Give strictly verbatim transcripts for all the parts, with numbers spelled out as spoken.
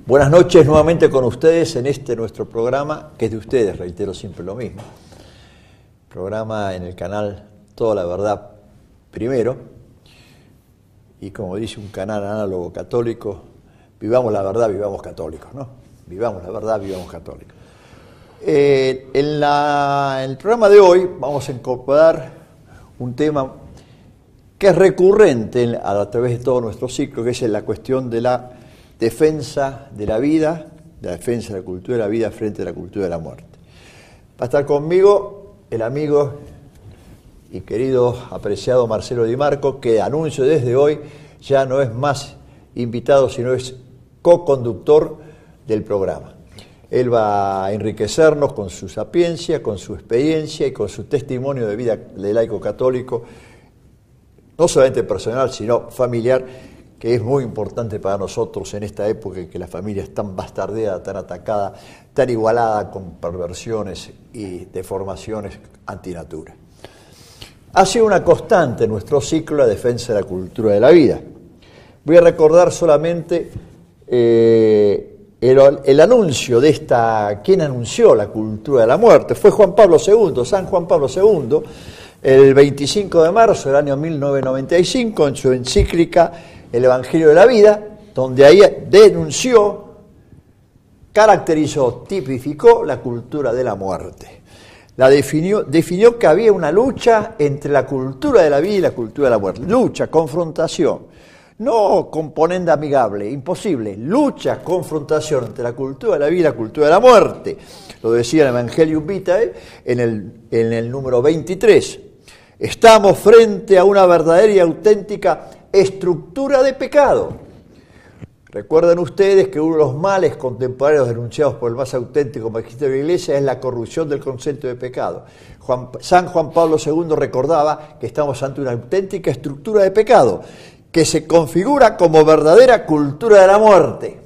Buenas noches nuevamente con ustedes en este nuestro programa, que es de ustedes, reitero siempre lo mismo. Programa en el canal Toda la Verdad Primero, y como dice un canal análogo católico, vivamos la verdad, vivamos católicos, ¿no? Vivamos la verdad, vivamos católicos. Eh, en, la, en el programa de hoy vamos a incorporar un tema que es recurrente a, a través de todo nuestro ciclo, que es la cuestión de la defensa de la vida, de la defensa de la cultura de la vida frente a la cultura de la muerte. Va a estar conmigo el amigo y querido, apreciado Marcelo Di Marco, que anuncio desde hoy ya no es más invitado, sino es co-conductor del programa. Él va a enriquecernos con su sapiencia, con su experiencia y con su testimonio de vida de laico católico, no solamente personal, sino familiar, que es muy importante para nosotros en esta época en que la familia es tan bastardeada, tan atacada, tan igualada con perversiones y deformaciones antinatura. Ha sido una constante en nuestro ciclo la defensa de la cultura de la vida. Voy a recordar solamente eh, el, el anuncio de esta, ¿quién anunció la cultura de la muerte? Fue Juan Pablo segundo, San Juan Pablo segundo, el veinticinco de marzo del año mil novecientos noventa y cinco, en su encíclica El Evangelio de la Vida, donde ahí denunció, caracterizó, tipificó la cultura de la muerte. La definió, definió que había una lucha entre la cultura de la vida y la cultura de la muerte. Lucha, confrontación, no componente amigable, imposible. Lucha, confrontación entre la cultura de la vida y la cultura de la muerte. Lo decía el Evangelium Vitae en el, en el número veintitrés. Estamos frente a una verdadera y auténtica estructura de pecado. Recuerden ustedes que uno de los males contemporáneos denunciados por el más auténtico magisterio de la Iglesia es la corrupción del concepto de pecado. Juan, San Juan Pablo segundo recordaba que estamos ante una auténtica estructura de pecado que se configura como verdadera cultura de la muerte,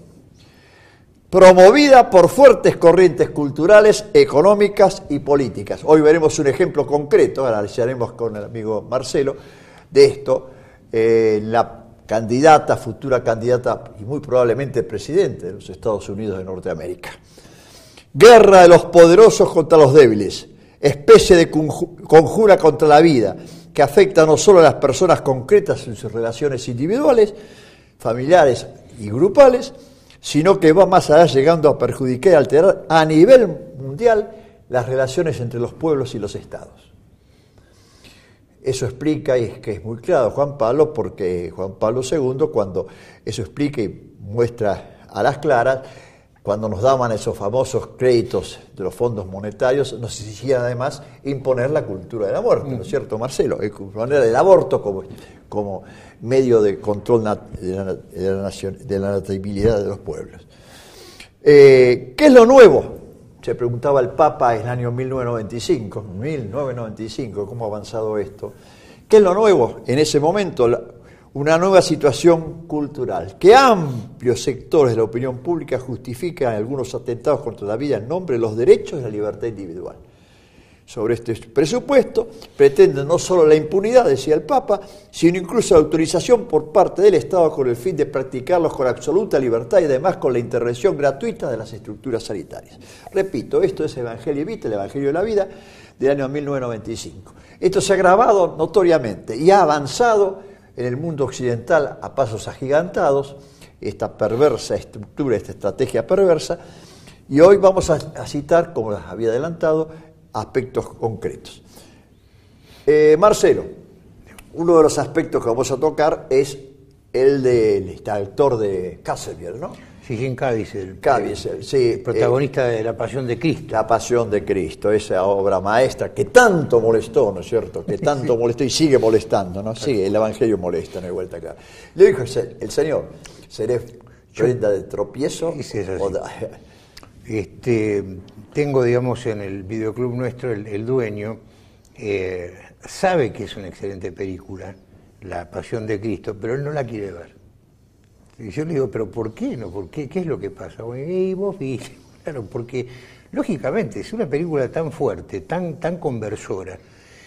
promovida por fuertes corrientes culturales, económicas y políticas. Hoy veremos un ejemplo concreto, analizaremos con el amigo Marcelo, de esto. Eh, la candidata, futura candidata y muy probablemente presidente de los Estados Unidos de Norteamérica. Guerra de los poderosos contra los débiles, especie de conjura contra la vida, que afecta no solo a las personas concretas en sus relaciones individuales, familiares y grupales, sino que va más allá, llegando a perjudicar y alterar a nivel mundial las relaciones entre los pueblos y los estados. Eso explica, y es que es muy claro Juan Pablo, porque Juan Pablo segundo, cuando eso explica y muestra a las claras, cuando nos daban esos famosos créditos de los fondos monetarios, nos hicieron además imponer la cultura de la muerte, ¿no es cierto, Marcelo? Imponer el aborto como, como medio de control nat, de, la, de, la nación, de la natividad de los pueblos. Eh, ¿Qué es lo nuevo? Se preguntaba el Papa en el año mil novecientos noventa y cinco, mil novecientos noventa y cinco, ¿cómo ha avanzado esto? ¿Qué es lo nuevo? En ese momento, una nueva situación cultural, que amplios sectores de la opinión pública justifican algunos atentados contra la vida en nombre de los derechos y la libertad individual. Sobre este presupuesto pretenden no solo la impunidad, decía el Papa, sino incluso la autorización por parte del Estado con el fin de practicarlos con absoluta libertad y además con la intervención gratuita de las estructuras sanitarias. Repito, esto es Evangelio Vitae, el Evangelio de la Vida, del año mil novecientos noventa y cinco. Esto se ha agravado notoriamente y ha avanzado en el mundo occidental a pasos agigantados, esta perversa estructura, esta estrategia perversa, y hoy vamos a, a citar, como les había adelantado, aspectos concretos. Eh, Marcelo, uno de los aspectos que vamos a tocar es el del este actor de Caviezel, ¿no? Sí, Jim Caviezel, Caviezel, sí, el protagonista eh, de La Pasión de Cristo. La Pasión de Cristo, esa obra maestra que tanto molestó, ¿no es cierto? Que tanto sí. molestó y sigue molestando, ¿no? Sigue, el Evangelio molesta, no hay vuelta acá. Le dijo el Señor, ¿seré prenda de tropiezo? Sí, es así. O de... Este, tengo, digamos, en el videoclub nuestro, el, el dueño eh, sabe que es una excelente película, La Pasión de Cristo, pero él no la quiere ver. Y yo le digo, ¿pero por qué no? ¿Por qué? ¿Qué es lo que pasa? Bueno, y vos viste, claro, porque lógicamente es una película tan fuerte, tan, tan conversora,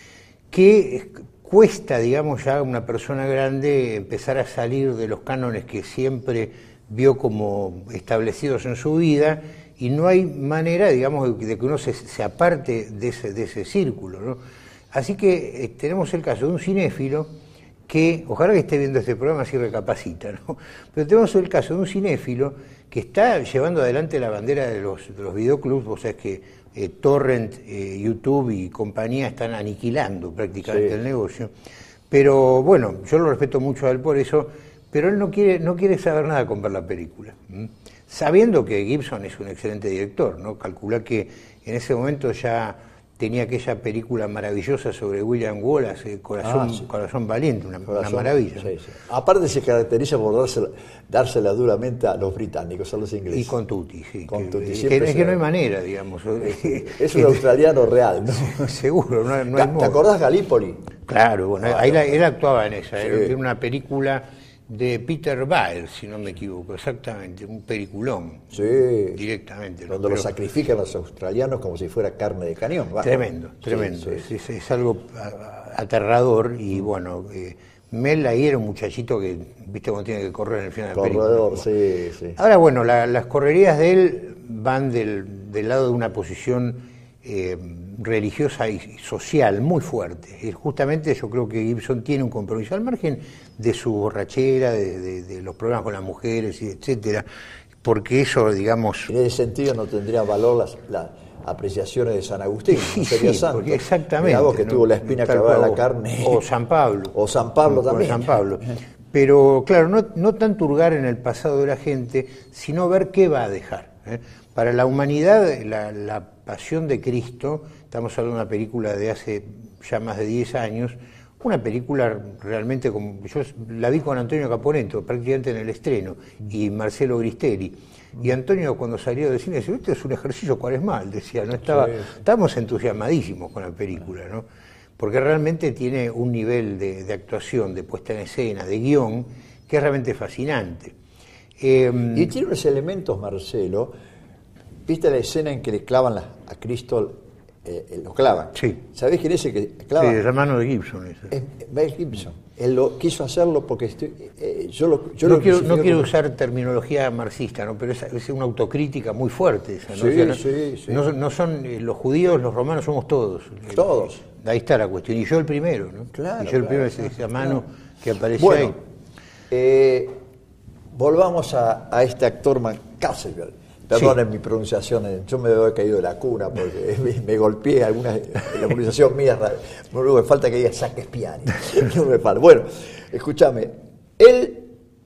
que cuesta, digamos, ya a una persona grande empezar a salir de los cánones que siempre vio como establecidos en su vida, y no hay manera, digamos, de que uno se, se aparte de ese, de ese círculo, ¿no? Así que eh, tenemos el caso de un cinéfilo que, ojalá que esté viendo este programa así recapacita, ¿no? Pero tenemos el caso de un cinéfilo que está llevando adelante la bandera de los, de los videoclubs. O sea, es que eh, Torrent, eh, YouTube y compañía están aniquilando prácticamente sí. el negocio. Pero bueno, yo lo respeto mucho a él por eso, pero él no quiere, no quiere saber nada con ver la película, ¿m? Sabiendo que Gibson es un excelente director, ¿no? Calcula que en ese momento ya tenía aquella película maravillosa sobre William Wallace, Corazón, ah, sí. Corazón Valiente, una, Corazón, una maravilla. Sí, sí. Aparte se caracteriza por dársela, dársela duramente a los británicos, a los ingleses. Y con Tutti, sí. Con que, Tutti, que, que, es que no hay manera, digamos. Es un australiano real, ¿no? Seguro, no, no hay ¿Te modo. acordás Gallipoli? Claro, bueno, ah, ahí la, él actuaba en esa, sí. Era una película de Peter Weir, si no me equivoco, exactamente, un peliculón. Sí. Directamente. Donde ¿no? lo sacrifican los australianos como si fuera carne de cañón. ¿Va? Tremendo, tremendo. Sí, sí. Es, es, es algo aterrador y bueno, eh, Mel ahí era un muchachito que, viste cómo tiene que correr en el final de la película. Corredor, sí, sí. Ahora bueno, la, las correrías de él van del, del lado de una posición eh, religiosa y social muy fuerte. Y justamente yo creo que Gibson tiene un compromiso, al margen de su borrachera, de, de, de los problemas con las mujeres, y etcétera, porque eso, digamos... En ese sentido no tendría valor las, las apreciaciones de San Agustín, no sería sí, santo. Porque exactamente. Mirá vos que ¿no? tuvo la espina clavada en la carne. O San Pablo. O San Pablo también. San Pablo. Pero claro, no, no tanto hurgar en el pasado de la gente, sino ver qué va a dejar, ¿eh? Para la humanidad, la, la pasión de Cristo, estamos hablando de una película de hace ya más de diez años, una película realmente como yo la vi con Antonio Caponetto prácticamente en el estreno y Marcelo Gristelli, y Antonio cuando salió del cine decía, esto es un ejercicio cuaresmal, decía, no estaba, sí. Estábamos entusiasmadísimos con la película, ¿no? Porque realmente tiene un nivel de, de actuación, de puesta en escena, de guión, que es realmente fascinante. Eh, y tiene unos elementos, Marcelo, ¿viste la escena en que le clavan la, a Cristo? Eh, lo clavan. Sí. ¿Sabés quién es el que clava? Sí, es hermano de Gibson. Ese. Es Mel Gibson. Él lo quiso hacerlo porque estoy, eh, yo lo yo No lo quiero, no quiero como... usar terminología marxista, ¿no? Pero es, es una autocrítica muy fuerte esa, ¿no? Sí, o sea, no, sí, sí. No, no son eh, los judíos, los romanos, somos todos. Todos. Eh, ahí está la cuestión. Y yo el primero, ¿no? Claro. Y yo el claro, primero, claro, esa mano claro. que apareció bueno, ahí. Eh, volvamos a, a este actor Casselberg. Perdonen sí. mi pronunciación, yo me debo haber caído de la cuna porque me, me golpeé alguna la pronunciación mía, no me falta que diga Shakespeare. No me falta. Bueno, escúchame, él,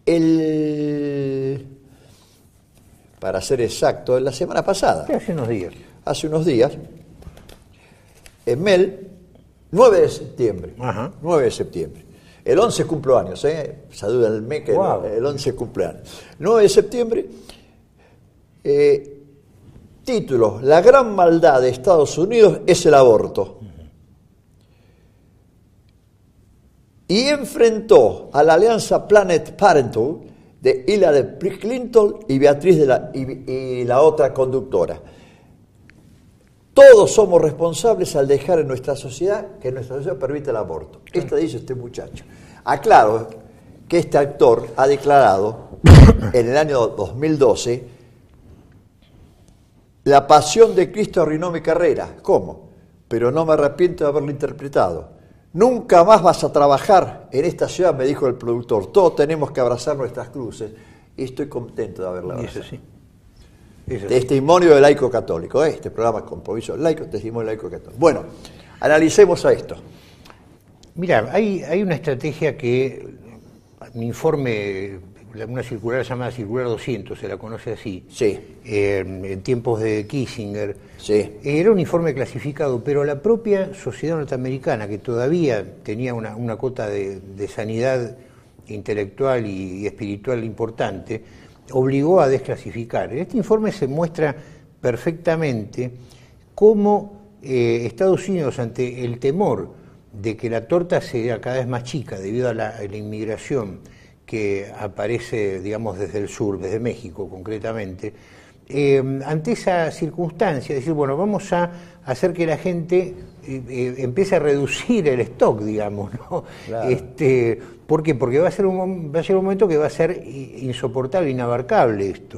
él, para ser exacto, la semana pasada, ¿Qué hace unos días? Hace unos días, en Mel, nueve de septiembre, Ajá. nueve de septiembre. El once cumplo años, ¿eh? Salúdenme que wow. el, el once cumpleaños. nueve de septiembre. Eh, título: La gran maldad de Estados Unidos es el aborto. Y enfrentó a la alianza Planned Parenthood de Hillary Clinton y Beatriz de la, y, y la otra conductora. Todos somos responsables al dejar en nuestra sociedad que nuestra sociedad permite el aborto. Esto dice este muchacho. Aclaro que este actor ha declarado en el año dos mil doce: la pasión de Cristo arruinó mi carrera. ¿Cómo? Pero no me arrepiento de haberlo interpretado. Nunca más vas a trabajar en esta ciudad, me dijo el productor. Todos tenemos que abrazar nuestras cruces. Y estoy contento de haberla abrazado. Eso sí. Eso Testimonio sí. de laico católico. ¿eh? Este programa es compromiso laico, testimonio laico católico. Bueno, analicemos a esto. Mira, hay, hay una estrategia que mi informe, una circular llamada Circular doscientos, se la conoce así, sí. eh, en tiempos de Kissinger, sí. Era un informe clasificado, pero la propia sociedad norteamericana, que todavía tenía una, una cota de, de sanidad intelectual y, y espiritual importante, obligó a desclasificar. En este informe se muestra perfectamente cómo eh, Estados Unidos, ante el temor de que la torta sea cada vez más chica debido a la, a la inmigración que aparece, digamos, desde el sur, desde México concretamente, eh, ante esa circunstancia, decir, bueno, vamos a hacer que la gente eh, eh, empiece a reducir el stock, digamos, ¿no? Claro. Este, ¿por qué? Porque va a ser un, va a ser un momento que va a ser insoportable, inabarcable esto.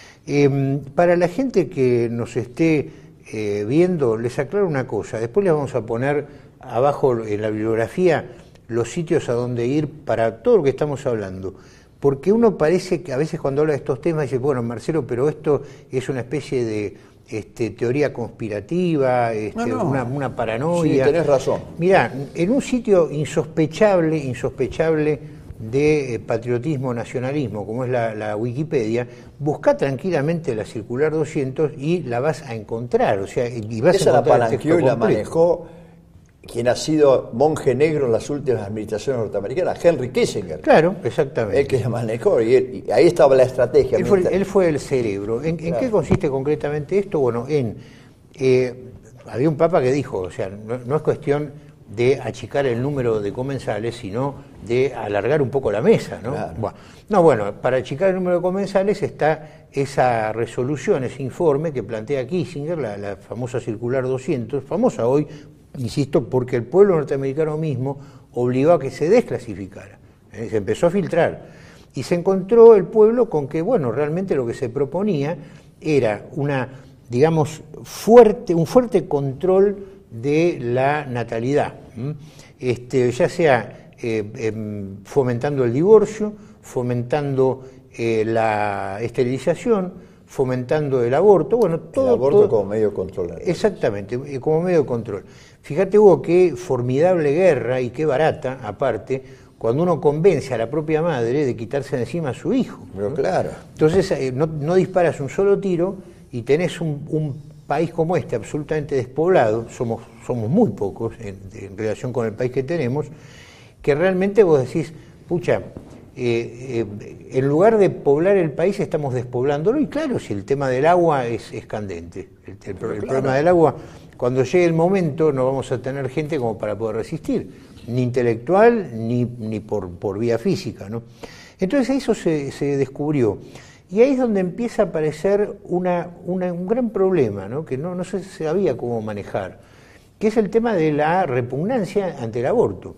Eh, para la gente que nos esté eh, viendo, les aclaro una cosa, después les vamos a poner abajo en la bibliografía los sitios a donde ir para todo lo que estamos hablando, porque uno parece que a veces cuando habla de estos temas dice, bueno, Marcelo, pero esto es una especie de este, teoría conspirativa, este, no, no. Una, una paranoia. Sí, tenés razón. Mirá, en un sitio insospechable, insospechable de eh, patriotismo, nacionalismo, como es la, la Wikipedia, busca tranquilamente la circular doscientos y la vas a encontrar, o sea, y vas Esa a encontrar la palanqueó y la manejó quien ha sido monje negro en las últimas administraciones norteamericanas, Henry Kissinger. Claro, exactamente. El que la manejó, y, él, y ahí estaba la estrategia. Él fue, él fue el cerebro. ¿En, claro. ¿En qué consiste concretamente esto? Bueno, en eh, había un papa que dijo, o sea, no, no es cuestión de achicar el número de comensales, sino de alargar un poco la mesa, ¿no? Claro. Bueno, no, bueno, para achicar el número de comensales está esa resolución, ese informe que plantea Kissinger, la, la famosa circular doscientos, famosa hoy, insisto, porque el pueblo norteamericano mismo obligó a que se desclasificara, ¿eh? Se empezó a filtrar y se encontró el pueblo con que, bueno, realmente lo que se proponía era una, digamos, fuerte, un fuerte control de la natalidad, ¿eh? este, ya sea eh, eh, fomentando el divorcio, fomentando eh, la esterilización, fomentando el aborto, bueno, todo... El aborto todo, como medio de control. Exactamente, como medio de control. Fíjate, Hugo, qué formidable guerra y qué barata, aparte, cuando uno convence a la propia madre de quitarse de encima a su hijo. Pero ¿no? claro. Entonces, eh, no, no disparas un solo tiro y tenés un, un país como este, absolutamente despoblado, somos, somos muy pocos en, en relación con el país que tenemos, que realmente vos decís, pucha, Eh, eh, en lugar de poblar el país estamos despoblándolo, y claro, si el tema del agua es, es candente, el, el, el claro. problema del agua, cuando llegue el momento no vamos a tener gente como para poder resistir, ni intelectual ni, ni por, por vía física, ¿no? Entonces eso se, se descubrió, y ahí es donde empieza a aparecer una, una, un gran problema, ¿no? Que no, no se sabía cómo manejar, que es el tema de la repugnancia ante el aborto.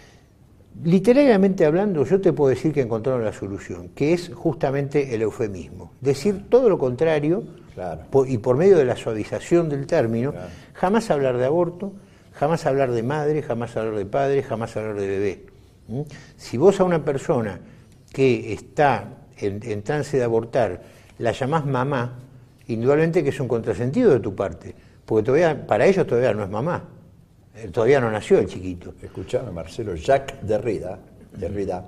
Literariamente hablando, yo te puedo decir que encontraron la solución, que es justamente el eufemismo. Decir todo lo contrario, claro. por, y por medio de la suavización del término, claro. Jamás hablar de aborto, jamás hablar de madre, jamás hablar de padre, jamás hablar de bebé. ¿Mm? Si vos a una persona que está en, en trance de abortar la llamás mamá, indudablemente que es un contrasentido de tu parte, porque todavía para ellos todavía no es mamá. Todavía no nació el chiquito. Escuchame, Marcelo, Jacques Derrida, Derrida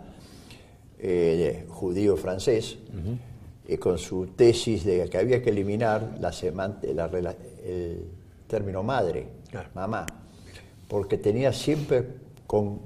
eh, judío francés, uh-huh. eh, con su tesis de que había que eliminar la semant- la, la, el término madre, claro. mamá, porque tenía siempre con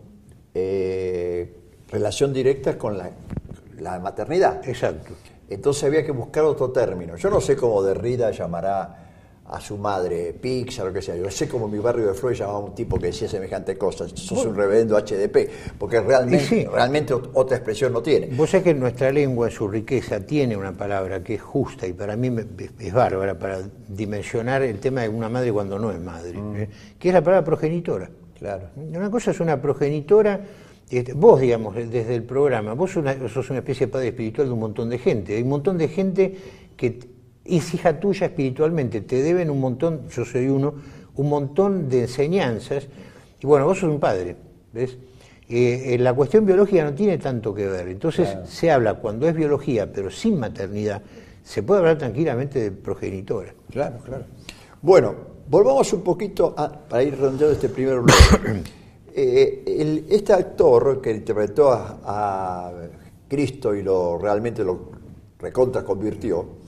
eh, relación directa con la, la maternidad. Exacto. Entonces había que buscar otro término. Yo no sé cómo Derrida llamará a su madre Pixar o lo que sea. Yo sé cómo en mi barrio de Flores llamaba a un tipo que decía semejante cosa. Sos bueno. un reverendo H D P, porque realmente, sí. realmente otra expresión no tiene. Vos sabés que nuestra lengua, en su riqueza, tiene una palabra que es justa y para mí es bárbara para dimensionar el tema de una madre cuando no es madre, mm. ¿eh? Que es la palabra progenitora. Claro. Una cosa es una progenitora. Este, vos, digamos, desde el programa, vos una, sos una especie de padre espiritual de un montón de gente. Hay un montón de gente que es hija tuya espiritualmente, te deben un montón, yo soy uno, un montón de enseñanzas, y bueno, vos sos un padre, ¿ves? Eh, la cuestión biológica no tiene tanto que ver, entonces claro. Se habla, cuando es biología, pero sin maternidad, se puede hablar tranquilamente de progenitora. Claro, claro. Bueno, volvamos un poquito a, para ir redondeando este primer bloque. eh, el, este actor que interpretó a, a Cristo y lo realmente lo recontra convirtió,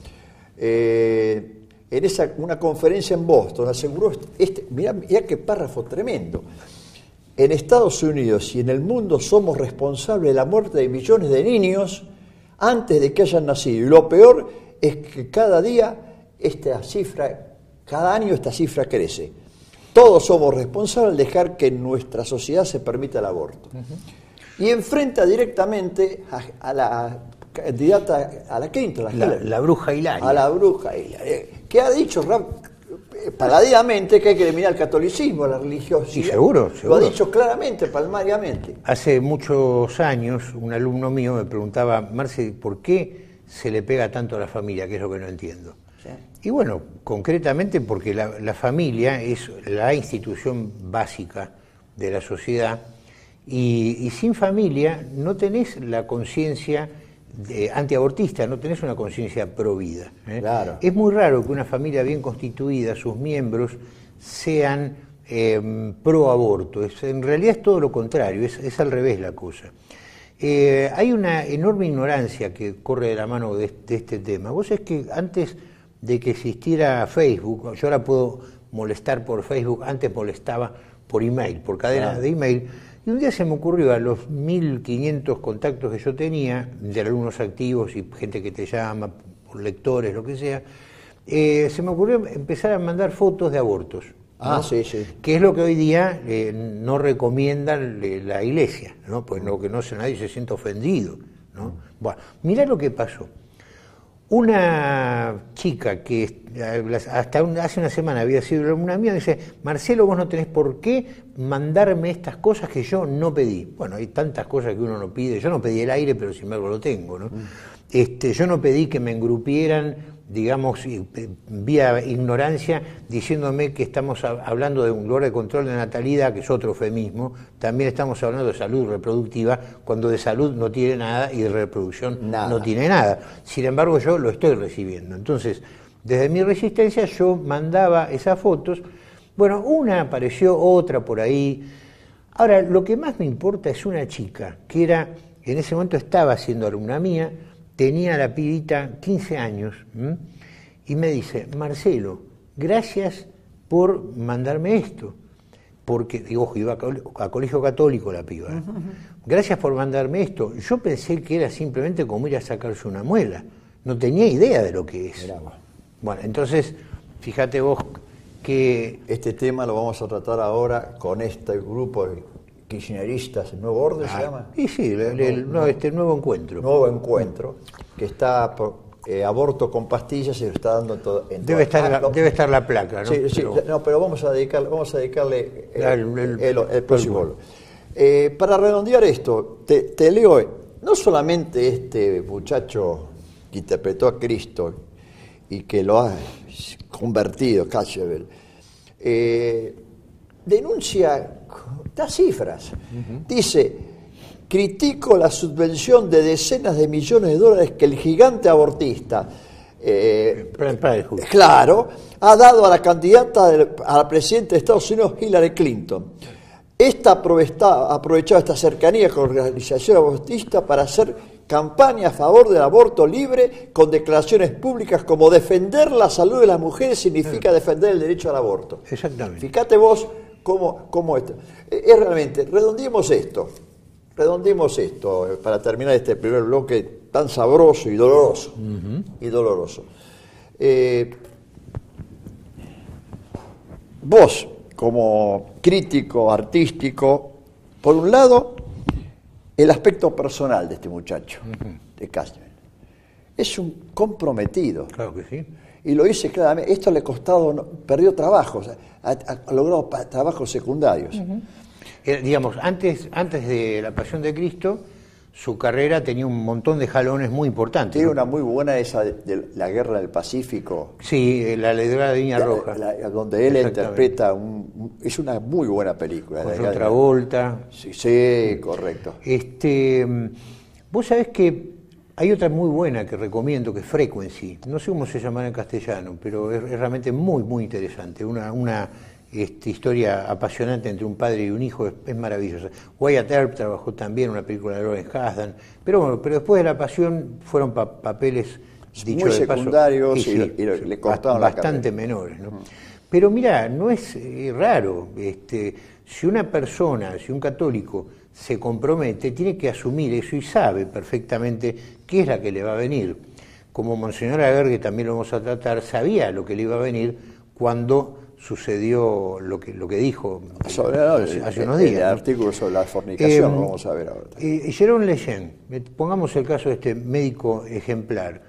Eh, en esa, una conferencia en Boston aseguró, este, mirá, mirá qué párrafo tremendo, en Estados Unidos y en el mundo somos responsables de la muerte de millones de niños antes de que hayan nacido, y lo peor es que cada día esta cifra, cada año esta cifra crece. Todos somos responsables de dejar que en nuestra sociedad se permita el aborto. Uh-huh. Y enfrenta directamente a, a la candidata a la quinta, la, la, la bruja Hilaria. A la bruja Hilaria. Que ha dicho paladinamente que hay que eliminar el catolicismo, la religiosidad. Sí, seguro, seguro. Lo ha dicho claramente, palmariamente. Hace muchos años un alumno mío me preguntaba, Marce, ¿por qué se le pega tanto a la familia? Que es lo que no entiendo. Sí. Y bueno, concretamente porque la, la familia es la institución básica de la sociedad y, y sin familia no tenés la conciencia antiabortista, no tenés una conciencia pro vida. ¿eh? Claro. Es muy raro que una familia bien constituida, sus miembros, sean eh, pro aborto. Es, en realidad es todo lo contrario, es, es al revés la cosa. Eh, hay una enorme ignorancia que corre de la mano de, de este tema. Vos sabés que antes de que existiera Facebook, yo ahora puedo molestar por Facebook, antes molestaba por email, por cadena ah. de email. Y un día se me ocurrió, a los mil quinientos contactos que yo tenía, de alumnos activos y gente que te llama, por lectores, lo que sea, eh, se me ocurrió empezar a mandar fotos de abortos. Ah, ¿no? sí, sí. Que es lo que hoy día eh, no recomiendan eh, la Iglesia, ¿no? Pues no, que no se, nadie se sienta ofendido, ¿no? Mm. Bueno, mirá lo que pasó. Una chica que hasta un, hace una semana había sido alumna mía, dice, Marcelo, vos no tenés por qué mandarme estas cosas que yo no pedí. Bueno, hay tantas cosas que uno no pide. Yo no pedí el aire, pero sin embargo lo tengo, ¿no? Mm. Este, yo no pedí que me engrupieran, digamos, vía ignorancia, diciéndome que estamos hablando de un lugar de control de natalidad, que es otro eufemismo. También estamos hablando de salud reproductiva, cuando de salud no tiene nada y de reproducción nada. no tiene nada. Sin embargo, yo lo estoy recibiendo. Entonces, desde mi resistencia yo mandaba esas fotos. Bueno, una apareció, otra por ahí. Ahora, lo que más me importa es una chica que era, en ese momento estaba siendo alumna mía, tenía la pibita quince años, ¿m? y me dice, Marcelo, gracias por mandarme esto, porque, digo, iba a, a colegio católico la piba, ¿eh? uh-huh. gracias por mandarme esto. Yo pensé que era simplemente como ir a sacarse una muela, no tenía idea de lo que es. Mirá. Bueno, entonces, fíjate vos que... Este tema lo vamos a tratar ahora con este grupo de kirchneristas, ¿el Nuevo Orden ah, se llama? Sí, sí, el, el, el, no, este nuevo encuentro. Nuevo encuentro, que está por eh, aborto con pastillas y se está dando en todo. En debe, estar la, debe estar la placa, ¿no? Sí, sí, pero, no, pero vamos a dedicarle, vamos a dedicarle el, el, el, el, el próximo. Eh, para redondear esto, te, te leo, no solamente este muchacho que interpretó a Cristo y que lo ha convertido, Cachebel, eh, denuncia, da cifras, uh-huh. dice, critico la subvención de decenas de millones de dólares que el gigante abortista, eh, claro, ha dado a la candidata del, a la presidenta de Estados Unidos, Hillary Clinton. Esta ha aprovechado esta cercanía con la organización abortista para hacer campaña a favor del aborto libre con declaraciones públicas como defender la salud de las mujeres significa defender el derecho al aborto. Exactamente. Fíjate vos cómo, cómo esto. Es realmente, redondeemos esto, redondeemos esto para terminar este primer bloque tan sabroso y doloroso. Uh-huh. Y doloroso. Eh, vos, como crítico artístico, por un lado, el aspecto personal de este muchacho, uh-huh. de Cashman. Es un comprometido. Claro que sí. Y lo dice claramente. Esto le ha costado, no, perdió trabajos, ha, ha logrado pa, trabajos secundarios. Uh-huh. eh, digamos, antes, antes de La Pasión de Cristo, su carrera tenía un montón de jalones muy importantes. Tiene ¿no? una muy buena esa de, de la Guerra del Pacífico. Sí, La Ledra de Viña la, Roja. La, la, donde él interpreta, un, un, es una muy buena película. Con John Travolta. Sí, sí, correcto. Este, vos sabés que hay otra muy buena que recomiendo, que es Frequency. No sé cómo se llamará en castellano, pero es, es realmente muy, muy interesante. Una... una Esta historia apasionante entre un padre y un hijo es, es maravillosa. Wyatt Earp trabajó también en una película de Lawrence Kasdan, pero bueno, pero después de La Pasión fueron pa papeles dicho muy de secundarios paso, y, y, y, y le costaron bastante menores, ¿no? Uh-huh. Pero mirá, no es eh, raro, este, si una persona, si un católico se compromete, tiene que asumir eso y sabe perfectamente qué es la que le va a venir. Como Monseñor Aguer, que también lo vamos a tratar, sabía lo que le iba a venir cuando sucedió lo que lo que dijo sobre, no, hace, el, hace unos días. El ¿no? artículo sobre la fornicación, eh, lo vamos a ver ahora. Eh, Jérôme Lejeune, pongamos el caso de este médico ejemplar,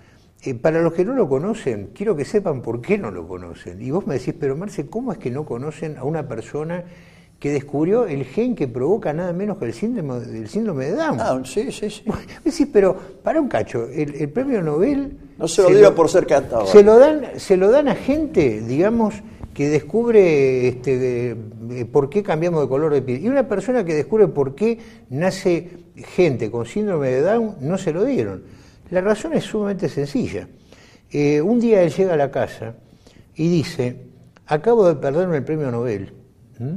eh, para los que no lo conocen, quiero que sepan por qué no lo conocen. Y vos me decís, pero Marce, ¿cómo es que no conocen a una persona que descubrió el gen que provoca nada menos que el síndrome, el síndrome de Down? Ah, sí, sí, sí. Bueno, decís, pero para un cacho, el, el premio Nobel... No se lo diga por ser cantador. Se lo dan, se lo dan a gente, digamos, que descubre este, eh, por qué cambiamos de color de piel. Y una persona que descubre por qué nace gente con síndrome de Down, no se lo dieron. La razón es sumamente sencilla. Eh, un día él llega a la casa y dice, acabo de perderme el premio Nobel. ¿Mm?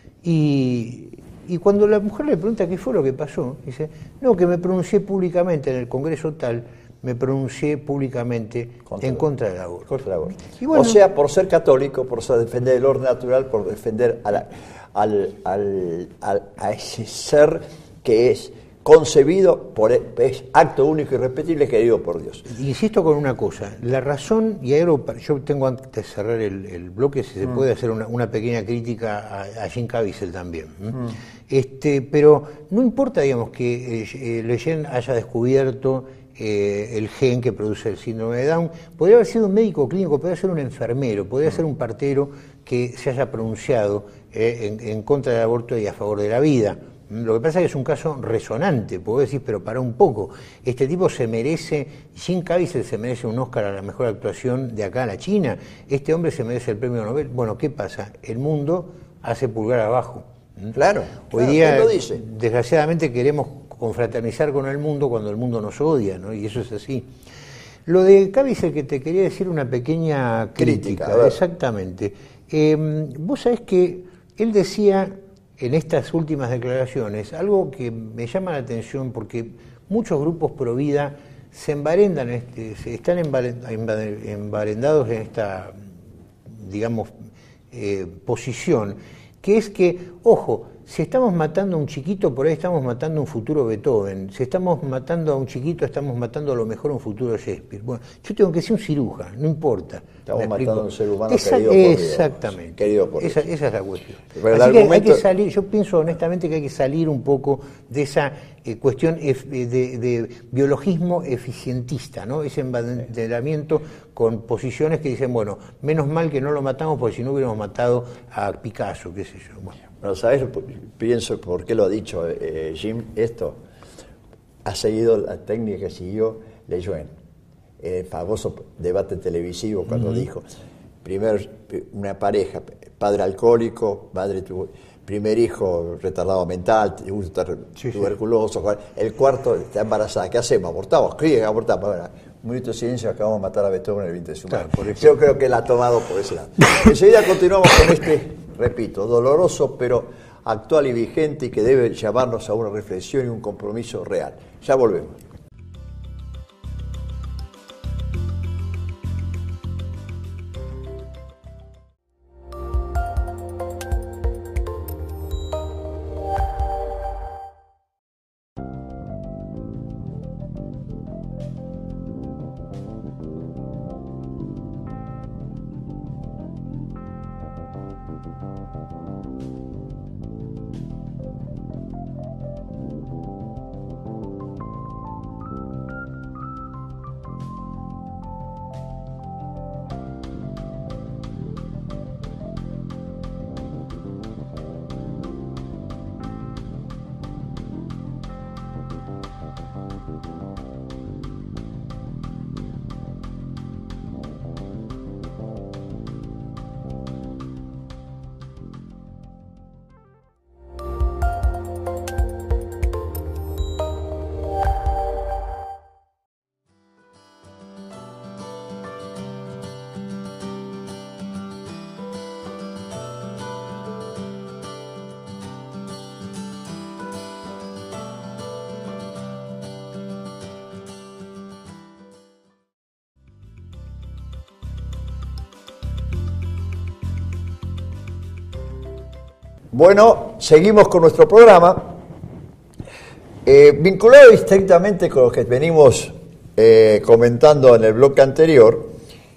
Y, y cuando la mujer le pregunta qué fue lo que pasó, dice, no, que me pronuncié públicamente en el congreso tal, me pronuncié públicamente contra en contra del aborto. Contra el aborto. Y bueno, o sea, por ser católico, por ser defender el orden natural, por defender a, la, al, al, al, a ese ser que es concebido, por, es acto único y irrepetible, querido por Dios. Insisto con una cosa, la razón, y algo, yo tengo antes de cerrar el, el bloque, si se mm. puede hacer una, una pequeña crítica a, a Jim Caviezel también. Mm. Este, pero no importa, digamos, que eh, Lejeune haya descubierto eh, el gen que produce el síndrome de Down, podría haber sido un médico clínico, podría ser un enfermero, podría mm. ser un partero que se haya pronunciado eh, en, en contra del aborto y a favor de la vida. Lo que pasa es que es un caso resonante, puedo decir, pero para un poco. Este tipo se merece, Jim Caviezel se merece un Oscar a la mejor actuación de acá a la China, este hombre se merece el premio Nobel. Bueno, ¿qué pasa? El mundo hace pulgar abajo. Claro, Hoy claro, día, lo dice. Desgraciadamente, queremos confraternizar con el mundo cuando el mundo nos odia, ¿no? Y eso es así. Lo de Caviezel, que te quería decir una pequeña crítica, crítica exactamente. Eh, vos sabés que él decía en estas últimas declaraciones algo que me llama la atención, porque muchos grupos pro vida se embarendan, este, se están embarendados en esta, digamos, eh, posición, que es que, ojo, si estamos matando a un chiquito, por ahí estamos matando a un futuro Beethoven. Si estamos matando a un chiquito, estamos matando a lo mejor a un futuro Shakespeare. Bueno, yo tengo que ser un cirujano, no importa. Estamos matando a un ser humano Esa, querido por Dios. Exactamente. Querido por esa, esa es la cuestión. Pero Así el que argumento... hay que salir, yo pienso honestamente que hay que salir un poco de esa eh, cuestión de, de, de biologismo eficientista, ¿no? Ese embanderamiento con posiciones que dicen, bueno, menos mal que no lo matamos porque si no hubiéramos matado a Picasso, qué sé yo. Bueno. Bueno, ¿sabes? Pienso por qué lo ha dicho eh, Jim esto. Ha seguido la técnica que siguió Lejeune, el famoso debate televisivo cuando uh-huh. dijo, primero una pareja, padre alcohólico, madre tu, primer hijo retardado mental, sí, tuberculoso, sí. El cuarto está embarazada, ¿qué hacemos? ¿Abortamos? ¿Qué abortamos? Bueno, un minuto de silencio, acabamos de matar a Beethoven en el veinte de su claro, Yo creo que la ha tomado por ese lado. Enseguida continuamos con este, repito, doloroso pero actual y vigente y que debe llamarnos a una reflexión y un compromiso real. Ya volvemos. Bueno, seguimos con nuestro programa, eh, vinculado estrictamente con lo que venimos eh, comentando en el bloque anterior.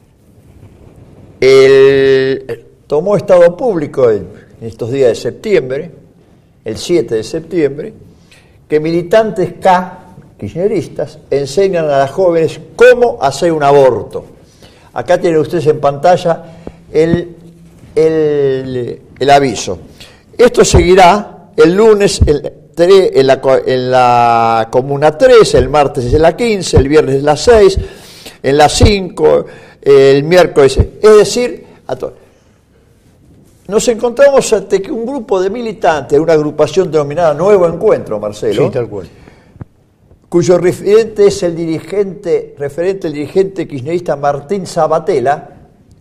El, tomó estado público en estos días de septiembre, el siete de septiembre, que militantes K, kirchneristas enseñan a las jóvenes cómo hacer un aborto. Acá tienen ustedes en pantalla el, el, el aviso. Esto seguirá el lunes el, en, la, en la Comuna tres, el martes es la quince, el viernes es la seis, en la cinco, el miércoles. Es decir, a to- nos encontramos ante que un grupo de militantes de una agrupación denominada Nuevo Encuentro, Marcelo, Sí, tal cual. cuyo referente es el dirigente, referente el dirigente kirchnerista Martín Sabatella,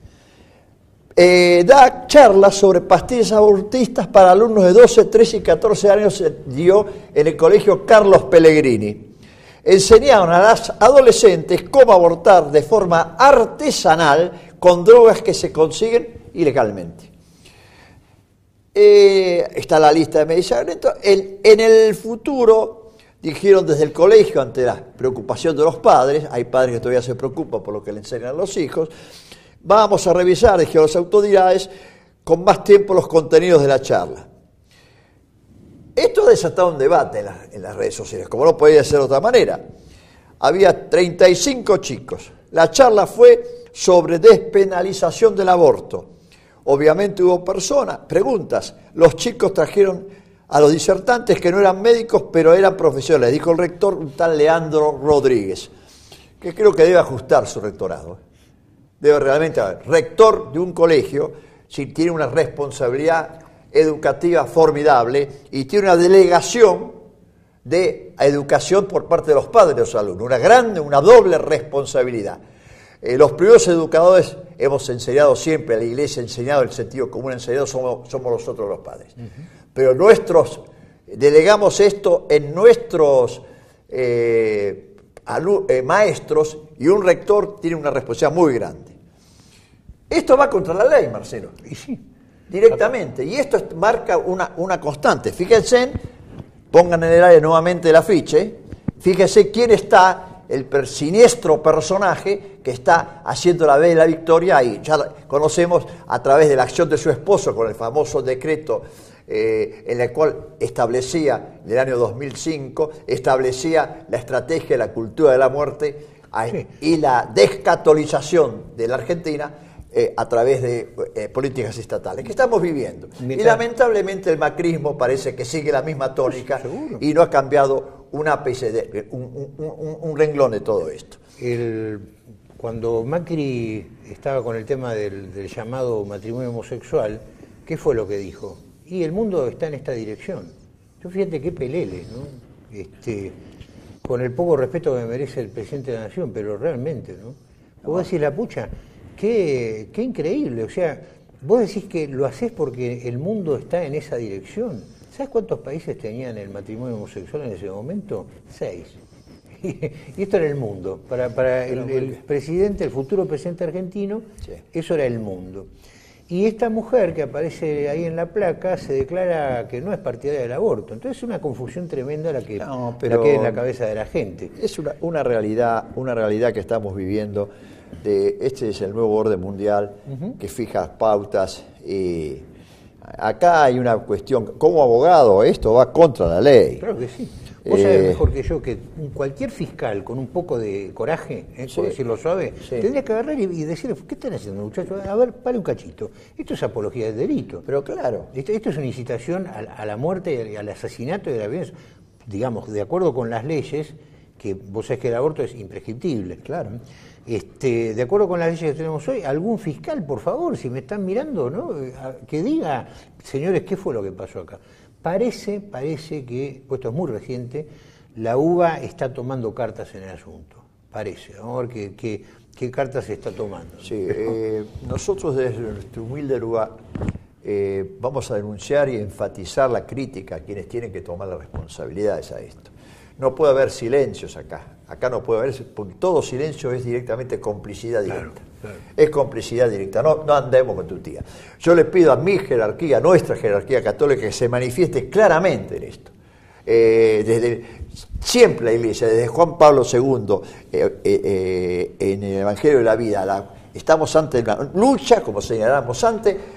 eh, da charlas sobre pastillas abortistas para alumnos de doce, trece y catorce años, se dio en el colegio Carlos Pellegrini. Enseñaron a las adolescentes cómo abortar de forma artesanal con drogas que se consiguen ilegalmente. Eh, está la lista de medicamentos. En, en el futuro, dijeron desde el colegio, ante la preocupación de los padres, hay padres que todavía se preocupan por lo que le enseñan a los hijos, vamos a revisar, dijeron las autoridades, con más tiempo los contenidos de la charla. Esto ha desatado un debate en, la, en las redes sociales, como no podía ser de otra manera. Había treinta y cinco chicos. La charla fue sobre despenalización del aborto. Obviamente hubo personas, preguntas. Los chicos trajeron a los disertantes que no eran médicos, pero eran profesionales. Dijo el rector, un tal Leandro Rodríguez, que creo que debe ajustar su rectorado. Debe realmente haber. Rector de un colegio, si tiene una responsabilidad educativa formidable y tiene una delegación de educación por parte de los padres de los alumnos, una grande, una doble responsabilidad. Eh, los primeros educadores hemos enseñado siempre, la Iglesia ha enseñado, el sentido común ha enseñado, somos, somos nosotros los padres. Uh-huh. Pero nuestros, delegamos esto en nuestros eh, alu, eh, maestros, y un rector tiene una responsabilidad muy grande. Esto va contra la ley, Marcelo. Y sí. Directamente. Y esto marca una, una constante. Fíjense, pongan en el aire nuevamente el afiche, fíjense quién está, el per, siniestro personaje que está haciendo la B de la victoria ahí. Ya conocemos a través de la acción de su esposo con el famoso decreto eh, en el cual establecía, en el año dos mil cinco, establecía la estrategia de la cultura de la muerte sí. y la descatolización de la Argentina eh, a través de eh, políticas estatales que estamos viviendo. Mira. Y lamentablemente el macrismo parece que sigue la misma tónica y no ha cambiado un ápice, de, un, un, un, un renglón de todo esto. El, cuando Macri estaba con el tema del, del llamado matrimonio homosexual, ¿qué fue lo que dijo? Y el mundo está en esta dirección. Yo fíjate qué pelele, ¿no? Este, con el poco respeto que me merece el presidente de la Nación, pero realmente, ¿no? Vos decís, la pucha, qué, qué increíble. O sea, vos decís que lo hacés porque el mundo está en esa dirección. ¿Sabes cuántos países tenían el matrimonio homosexual en ese momento? Seis. Y esto era el mundo. Para, para el, el presidente, el futuro presidente argentino, sí. Eso era el mundo. Y esta mujer que aparece ahí en la placa se declara que no es partidaria del aborto. Entonces es una confusión tremenda la que, no, pero la que hay en la cabeza de la gente. Es una, una realidad, una realidad que estamos viviendo. De, este es el nuevo orden mundial uh-huh. que fija pautas y acá hay una cuestión, como abogado esto va contra la ley. Claro que sí. Vos eh, sabés mejor que yo que cualquier fiscal con un poco de coraje, ¿eh? sí, por decirlo suave, sí. tendría que agarrar y, y decirle, ¿qué están haciendo, muchachos? A ver, pare un cachito. Esto es apología del delito. Pero claro. Esto, esto es una incitación a, a la muerte y al asesinato y a la violencia. Digamos, de acuerdo con las leyes, que vos sabés que el aborto es imprescriptible. Claro. Este, de acuerdo con las leyes que tenemos hoy, algún fiscal, por favor, si me están mirando, ¿no? Que diga, señores, ¿qué fue lo que pasó acá? Parece, parece que, pues esto es muy reciente, la U B A está tomando cartas en el asunto. Parece, vamos a ver qué, qué, qué cartas se está tomando. Sí, eh, nosotros desde nuestro humilde lugar eh, vamos a denunciar y enfatizar la crítica a quienes tienen que tomar las responsabilidades a esto. No puede haber silencios acá. Acá no puede haber, porque todo silencio es directamente complicidad directa. Claro, claro. Es complicidad directa, no, no andemos con tu tía. Yo le pido a mi jerarquía, a nuestra jerarquía católica, que se manifieste claramente en esto. Eh, desde siempre la Iglesia, desde Juan Pablo segundo, eh, eh, eh, en el Evangelio de la Vida, la, estamos ante una lucha, como señalamos antes,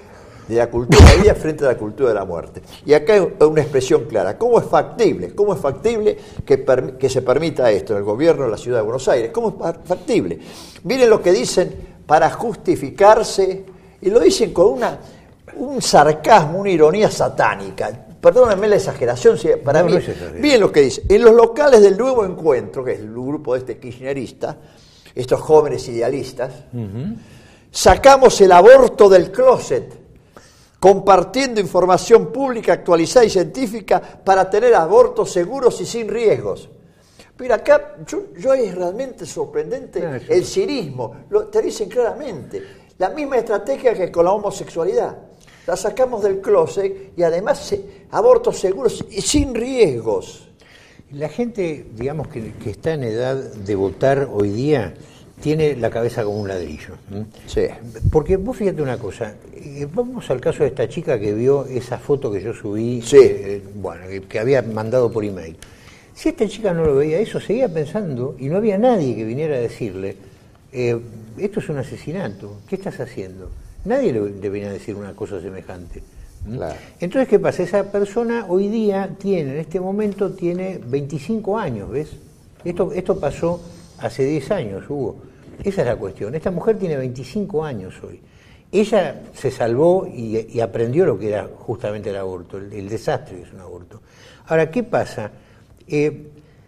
de la cultura de la vida frente a la cultura de la muerte. Y acá hay una expresión clara. ¿Cómo es factible? ¿Cómo es factible que, que se permita esto en el gobierno de la Ciudad de Buenos Aires? ¿Cómo es factible? Miren lo que dicen para justificarse, y lo dicen con una, un sarcasmo, una ironía satánica. Perdónenme la exageración, si para no, mí... No es miren lo que dice. En los locales del Nuevo Encuentro, que es el grupo de este kirchnerista, estos jóvenes idealistas, uh-huh. sacamos el aborto del closet, compartiendo información pública, actualizada y científica para tener abortos seguros y sin riesgos. Pero acá, yo, yo es realmente sorprendente no, el cinismo, lo, te dicen claramente, la misma estrategia que con la homosexualidad. La sacamos del closet y además se, abortos seguros y sin riesgos. La gente, digamos, que, que está en edad de votar hoy día, tiene la cabeza como un ladrillo. ¿eh? Sí. Porque vos fíjate una cosa, eh, vamos al caso de esta chica que vio esa foto que yo subí, sí. eh, bueno, que, que había mandado por email. Si esta chica no lo veía eso, seguía pensando y no había nadie que viniera a decirle, eh, esto es un asesinato, ¿qué estás haciendo? Nadie le, le venía a decir una cosa semejante. Claro. Entonces, ¿qué pasa? Esa persona hoy día tiene, en este momento, tiene veinticinco años, ¿ves? Esto, esto pasó hace diez años, Hugo. Esa es la cuestión. Esta mujer tiene veinticinco años hoy. Ella se salvó y, y aprendió lo que era justamente el aborto, el, el desastre que es un aborto. Ahora, ¿qué pasa? Eh,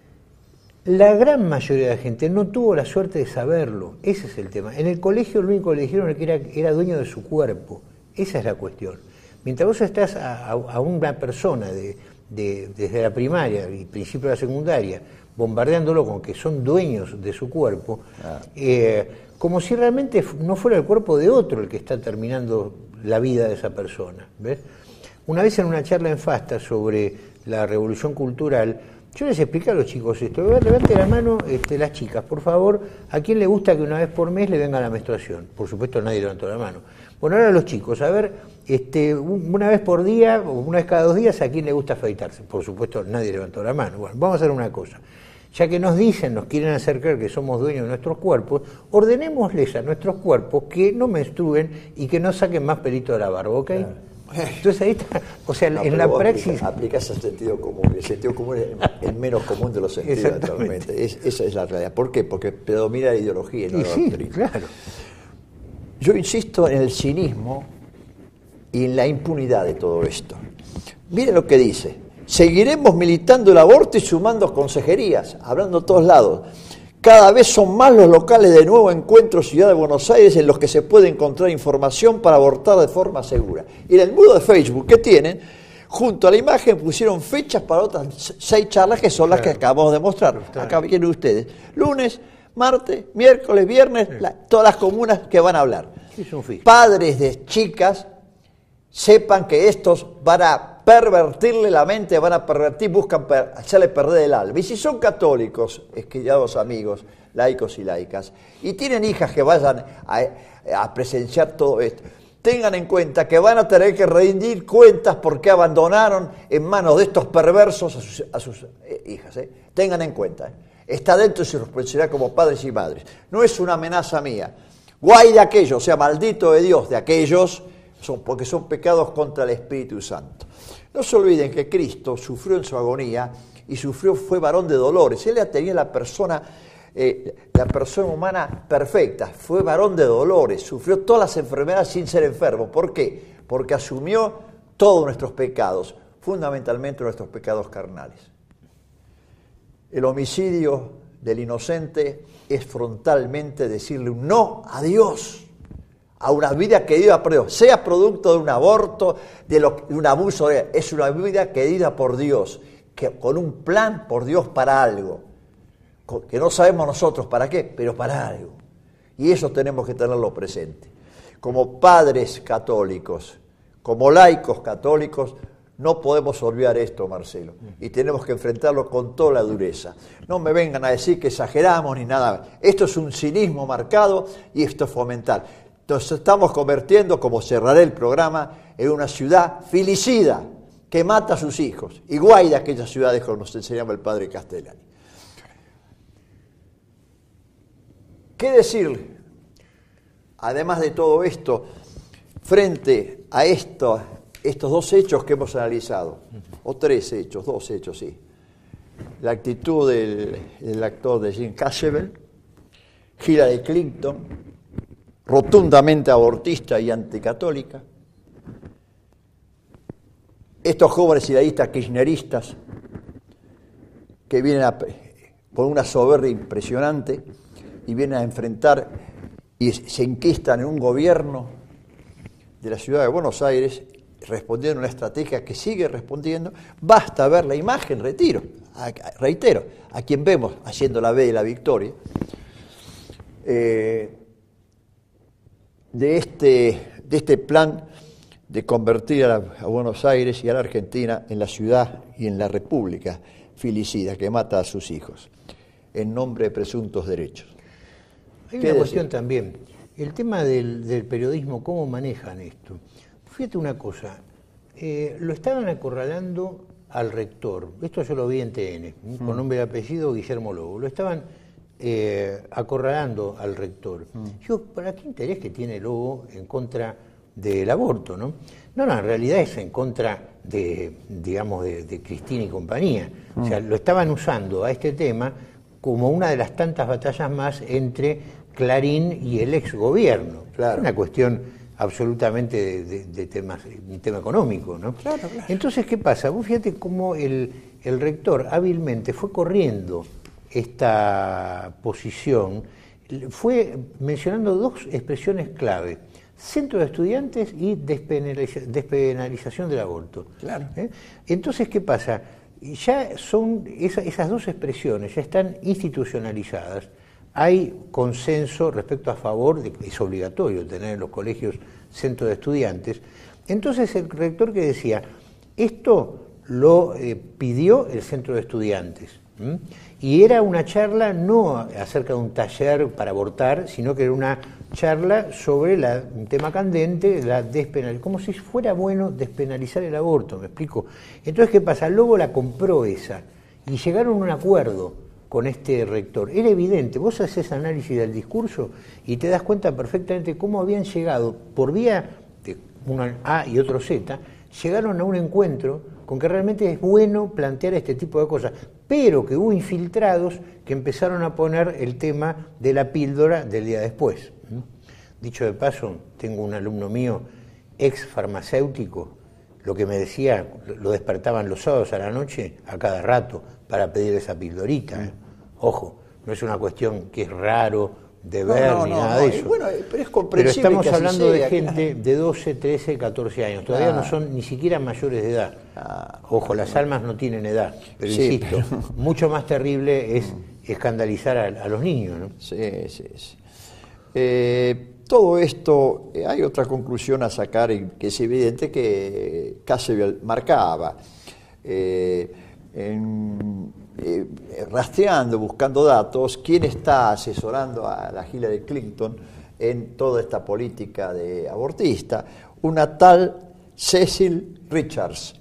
la gran mayoría de la gente no tuvo la suerte de saberlo. Ese es el tema. En el colegio lo único que le dijeron es que era, era dueño de su cuerpo. Esa es la cuestión. Mientras vos estás a, a, a una persona de, de, desde la primaria y principio de la secundaria, bombardeándolo con que son dueños de su cuerpo, ah. eh, como si realmente no fuera el cuerpo de otro el que está terminando la vida de esa persona. ¿Ves? Una vez en una charla en FASTA sobre la revolución cultural, yo les expliqué a los chicos esto. Levante la mano este, las chicas, por favor, ¿a quién le gusta que una vez por mes le venga la menstruación? Por supuesto nadie levantó la mano. Bueno, ahora los chicos, a ver, este, una vez por día o una vez cada dos días, ¿a quién le gusta afeitarse? Por supuesto nadie levantó la mano. Bueno, vamos a hacer una cosa. Ya que nos dicen, nos quieren hacer creer que somos dueños de nuestros cuerpos, ordenémosles a nuestros cuerpos que no menstruen y que no saquen más pelito de la barba, ¿ok? Claro. Entonces ahí está, o sea, no, en la praxis... Aplicas el sentido común, el sentido común es el menos común de los sentidos actualmente. Es, esa es la realidad. ¿Por qué? Porque predomina la ideología y no la sí, doctrina. Claro. Yo insisto en el cinismo y en la impunidad de todo esto. Miren lo que dice. Seguiremos militando el aborto y sumando consejerías, hablando de todos lados. Cada vez son más los locales de Nuevo Encuentro Ciudad de Buenos Aires en los que se puede encontrar información para abortar de forma segura. Y en el muro de Facebook que tienen, junto a la imagen pusieron fechas para otras seis charlas que son las claro. que acabamos de mostrar. Acá vienen ustedes. Lunes, martes, miércoles, viernes, sí. la, todas las comunas que van a hablar. Sí, son Padres de chicas, sepan que estos van a pervertirle la mente, van a pervertir, buscan per, hacerle perder el alma. Y si son católicos, queridos amigos, laicos y laicas, y tienen hijas que vayan a, a presenciar todo esto, tengan en cuenta que van a tener que rendir cuentas porque abandonaron en manos de estos perversos a sus, a sus eh, hijas. ¿eh? Tengan en cuenta. ¿eh? Está dentro de su responsabilidad como padres y madres. No es una amenaza mía. Guay de aquellos, o sea, maldito de Dios de aquellos, son, porque son pecados contra el Espíritu Santo. No se olviden que Cristo sufrió en su agonía y sufrió, fue varón de dolores. Él tenía la persona, eh, la persona humana perfecta, fue varón de dolores, sufrió todas las enfermedades sin ser enfermo. ¿Por qué? Porque asumió todos nuestros pecados, fundamentalmente nuestros pecados carnales. El homicidio del inocente es frontalmente decirle un no a Dios, a una vida querida por Dios, sea producto de un aborto, de, lo, de un abuso, es una vida querida por Dios, que, con un plan por Dios para algo, que no sabemos nosotros para qué, pero para algo. Y eso tenemos que tenerlo presente. Como padres católicos, como laicos católicos, no podemos olvidar esto, Marcelo, y tenemos que enfrentarlo con toda la dureza. No me vengan a decir que exageramos ni nada. Esto es un cinismo marcado y esto es fomentar. Nos estamos convirtiendo, como cerraré el programa, en una ciudad filicida que mata a sus hijos. Igual de aquellas ciudades como nos enseñaba el padre Castellani. ¿Qué decir, además de todo esto, frente a esto, estos dos hechos que hemos analizado, o tres hechos, dos hechos, sí. La actitud del, del actor de Jim Cassavell, Hillary Clinton, rotundamente abortista y anticatólica, estos jóvenes idealistas kirchneristas que vienen a, con una soberbia impresionante y vienen a enfrentar y se enquistan en un gobierno de la ciudad de Buenos Aires respondiendo a una estrategia que sigue respondiendo. Basta ver la imagen, retiro, a, reitero, a quien vemos haciendo la B de la victoria, eh, de, este, de este plan de convertir a, la, a Buenos Aires y a la Argentina en la ciudad y en la república filicida que mata a sus hijos en nombre de presuntos derechos. Hay una cuestión también, el tema del, del periodismo, ¿cómo manejan esto? Fíjate una cosa, eh, lo estaban acorralando al rector, esto yo lo vi en T N, mm. con nombre y apellido Guillermo Lobo, lo estaban eh, acorralando al rector. Mm. Yo, ¿para qué interés que tiene Lobo en contra del aborto, no? No, no, en realidad es en contra de, digamos, de, de Cristina y compañía. Mm. O sea, lo estaban usando a este tema como una de las tantas batallas más entre Clarín y el ex gobierno. Claro. Una cuestión absolutamente de, de, de temas, un tema económico, ¿no? Claro, claro. Entonces, ¿qué pasa? Vos fíjate cómo el, el rector hábilmente fue corriendo esta posición, fue mencionando dos expresiones clave: centro de estudiantes y despenaliza, despenalización del aborto. Claro. ¿Eh? Entonces, ¿qué pasa? Ya son esa, esas dos expresiones ya están institucionalizadas. Hay consenso respecto a favor de que es obligatorio tener en los colegios centro de estudiantes. Entonces el rector que decía, esto lo eh, pidió el centro de estudiantes. ¿m? Y era una charla no acerca de un taller para abortar, sino que era una charla sobre la, un tema candente, la despenalización, como si fuera bueno despenalizar el aborto, ¿me explico? Entonces, ¿qué pasa? Lobo la compró esa y llegaron a un acuerdo con este rector. Era evidente, vos haces análisis del discurso y te das cuenta perfectamente cómo habían llegado, por vía de una A y otro Z, llegaron a un encuentro con que realmente es bueno plantear este tipo de cosas, pero que hubo infiltrados que empezaron a poner el tema de la píldora del día después. Dicho de paso, tengo un alumno mío, ex farmacéutico, lo que me decía, lo despertaban los sábados a la noche, a cada rato, para pedir esa pildorita. ¿eh? Ojo, no es una cuestión que es raro de ver no, no, ni no, nada no, de eso. Bueno, pero es comprensible. Pero estamos que hablando sea, de gente claro. de doce, trece, catorce años. Todavía ah. no son ni siquiera mayores de edad. Ah, Ojo, las almas no tienen edad. Pero sí, insisto, pero... mucho más terrible es escandalizar a, a los niños, ¿no? Sí, sí, sí. Eh, todo esto, eh, hay otra conclusión a sacar, que es evidente que Cassavell marcaba. Eh, en, eh, rastreando, buscando datos, quién está asesorando a la Hillary Clinton en toda esta política de abortista, una tal Cecil Richards.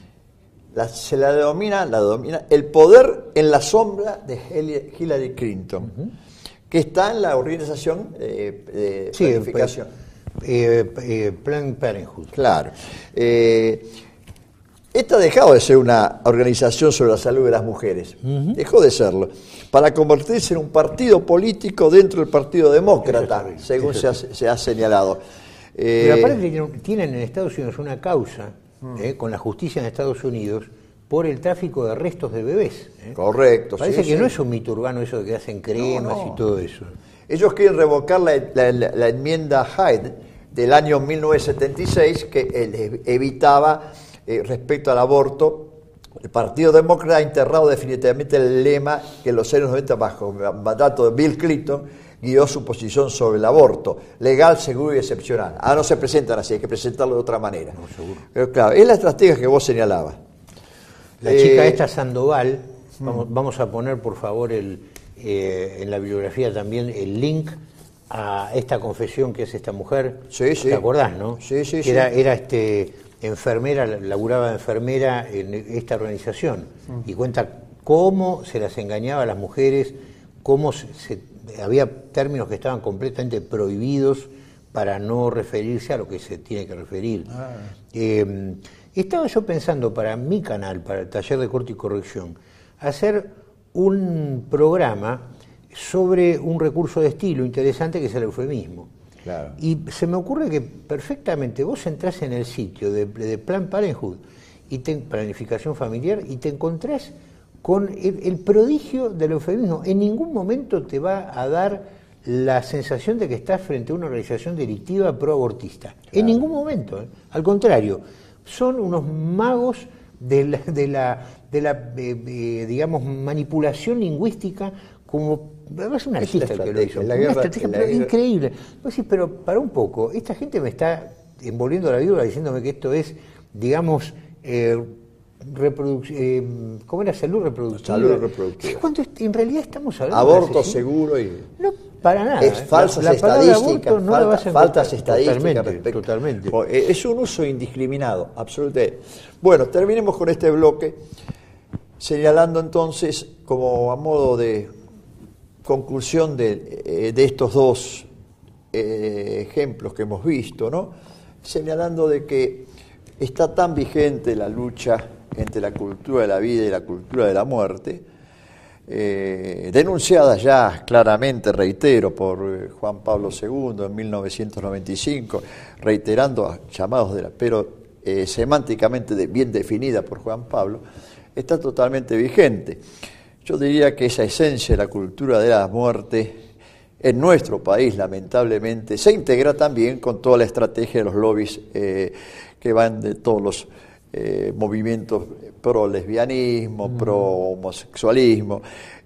La, se la denomina, la denomina el poder en la sombra de Hillary Clinton, uh-huh. que está en la organización eh, de sí, planificación. Eh, eh, Planned Parenthood. Claro. Eh, Esta ha dejado de ser una organización sobre la salud de las mujeres, uh-huh. dejó de serlo, para convertirse en un partido político dentro del Partido Demócrata, es según se ha, se ha señalado. Eh, Pero aparte tienen en Estados Unidos una causa uh-huh. eh, con la justicia en Estados Unidos por el tráfico de restos de bebés. Eh. Correcto. Parece sí, que sí. no es un mito urbano eso de que hacen cremas no, no. y todo eso. Ellos quieren revocar la, la, la, la enmienda Hyde del año mil novecientos setenta y seis que eh, evitaba... Eh, respecto al aborto. El Partido Demócrata ha enterrado definitivamente el lema que en los años noventa, bajo el mandato de Bill Clinton, guió su posición sobre el aborto: legal, seguro y excepcional. Ah, no se presentan así, hay que presentarlo de otra manera. No, seguro. Pero claro, es la estrategia que vos señalabas. La eh, chica esta Sandoval, vamos, vamos a poner por favor el, eh, en la bibliografía también el link a esta confesión que es esta mujer. Sí, sí. ¿Te acordás, no? Sí, sí, que sí. Era, era este... enfermera, laburaba de enfermera en esta organización y cuenta cómo se las engañaba a las mujeres, cómo se, se, había términos que estaban completamente prohibidos para no referirse a lo que se tiene que referir. Ah. Eh, estaba yo pensando para mi canal, para el Taller de Corte y Corrección, hacer un programa sobre un recurso de estilo interesante que es el eufemismo. Claro. Y se me ocurre que perfectamente vos entrás en el sitio de, de Planned Parenthood, y te, planificación familiar, y te encontrás con el, el prodigio del eufemismo. En ningún momento te va a dar la sensación de que estás frente a una organización delictiva pro-abortista. Claro. En ningún momento. ¿eh? Al contrario, son unos magos de la, de la, de la eh, eh, digamos, manipulación lingüística, como es un artista el que lo hizo, una estrategia pero increíble. Vos decís, pero para un poco, esta gente me está envolviendo la víbora diciéndome que esto es, digamos, eh, eh, ¿cómo era? Salud reproductiva. Salud reproductiva. Cuando en realidad estamos hablando aborto de seguro y... No, para nada. Es falsas la, la estadísticas, no falta, la faltas estadísticas. Totalmente, respecto. totalmente. Es un uso indiscriminado, absolutamente. Bueno, terminemos con este bloque, señalando entonces, como a modo de conclusión de, de estos dos eh, ejemplos que hemos visto, ¿no? Señalando de que está tan vigente la lucha entre la cultura de la vida y la cultura de la muerte, eh, denunciada ya claramente, reitero, por eh, Juan Pablo segundo en mil novecientos noventa y cinco, reiterando a llamados de la, pero eh, semánticamente de, bien definida por Juan Pablo, está totalmente vigente. Yo diría que esa esencia de la cultura de la muerte en nuestro país, lamentablemente, se integra también con toda la estrategia de los lobbies eh, que van de todos los eh, movimientos pro lesbianismo, mm. pro homosexualismo,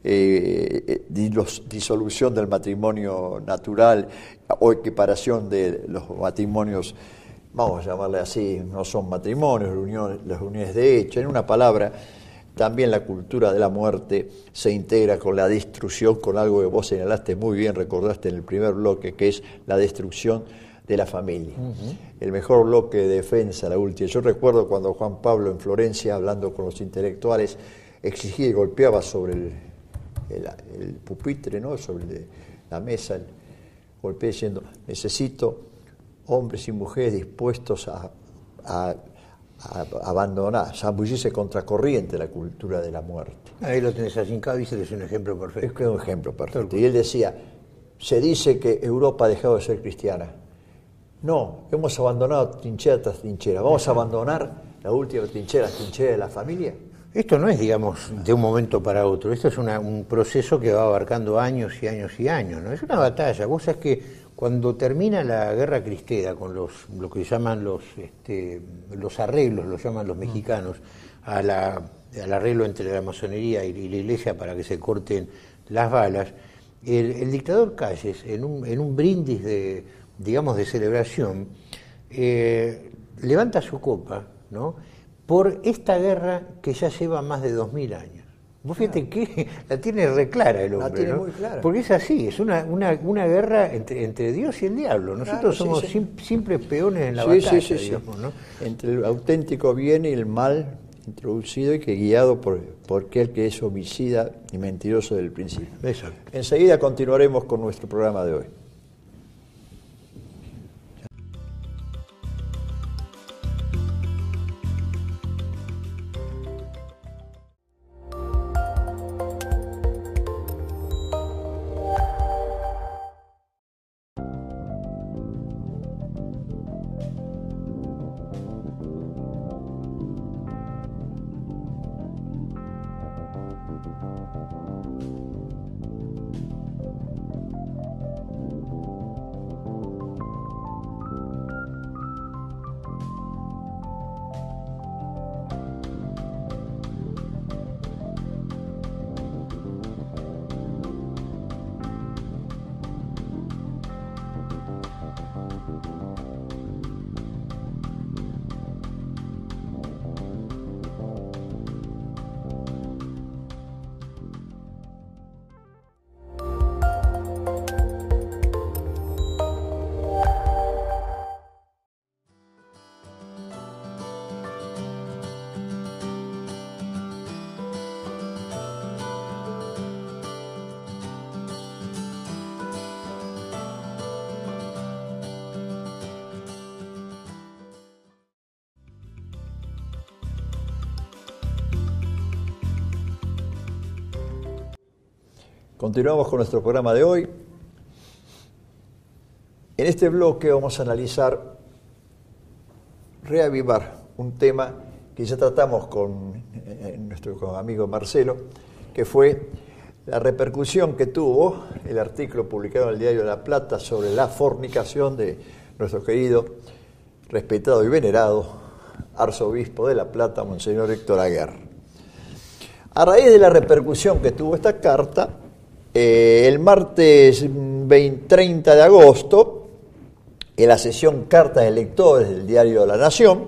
eh, los, disolución del matrimonio natural o equiparación de los matrimonios, vamos a llamarle así, no son matrimonios, uniones, las uniones de hecho, en una palabra. También la cultura de la muerte se integra con la destrucción, con algo que vos señalaste muy bien, recordaste en el primer bloque, que es la destrucción de la familia. Uh-huh. El mejor bloque de defensa, la última. Yo recuerdo cuando Juan Pablo en Florencia, hablando con los intelectuales, exigía y golpeaba sobre el, el, el pupitre, ¿no? Sobre el, la mesa, el, golpeé diciendo, necesito hombres y mujeres dispuestos a... a A abandonar, zambullirse contracorriente la cultura de la muerte. Ahí lo tenés a Sienkiewicz, es un ejemplo perfecto. Es que es un ejemplo perfecto. Y él decía, se dice que Europa ha dejado de ser cristiana. No, hemos abandonado trinchera tras trinchera. ¿Vamos a abandonar la última trinchera, la trinchera de la familia? Esto no es, digamos, de un momento para otro. Esto es una, un proceso que va abarcando años y años y años, ¿no? Es una batalla. Vos sabés que cuando termina la guerra cristera con los lo que llaman los este, los arreglos, los llaman los mexicanos, a la, al arreglo entre la masonería y la iglesia para que se corten las balas, el, el dictador Calles, en un, en un brindis de, digamos, de celebración, eh, levanta su copa, ¿no?, por esta guerra que ya lleva más de dos mil años. Vos fíjate que la tiene re clara el hombre, la tiene ¿no? muy clara. Porque es así, es una, una, una guerra entre, entre Dios y el diablo. Nosotros claro, somos sí, sí. Sim, simples peones en la sí, batalla, sí, sí, digamos, ¿no? Entre el auténtico bien y el mal introducido y que guiado por, por aquel que es homicida y mentiroso desde el principio. Exacto. Enseguida continuaremos con nuestro programa de hoy. Continuamos con nuestro programa de hoy. En este bloque vamos a analizar, reavivar un tema que ya tratamos con eh, nuestro con amigo Marcelo, que fue la repercusión que tuvo el artículo publicado en el Diario de La Plata sobre la fornicación de nuestro querido, respetado y venerado arzobispo de La Plata, Monseñor Héctor Aguer. A raíz de la repercusión que tuvo esta carta, eh, el martes veinte, treinta de agosto, en la sesión Cartas de Lectores del Diario de la Nación,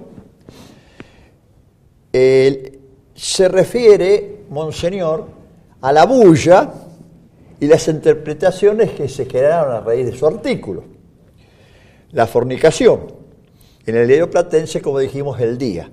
eh, se refiere, Monseñor, a la bulla y las interpretaciones que se generaron a raíz de su artículo. La fornicación, en el diario platense, como dijimos, El Día.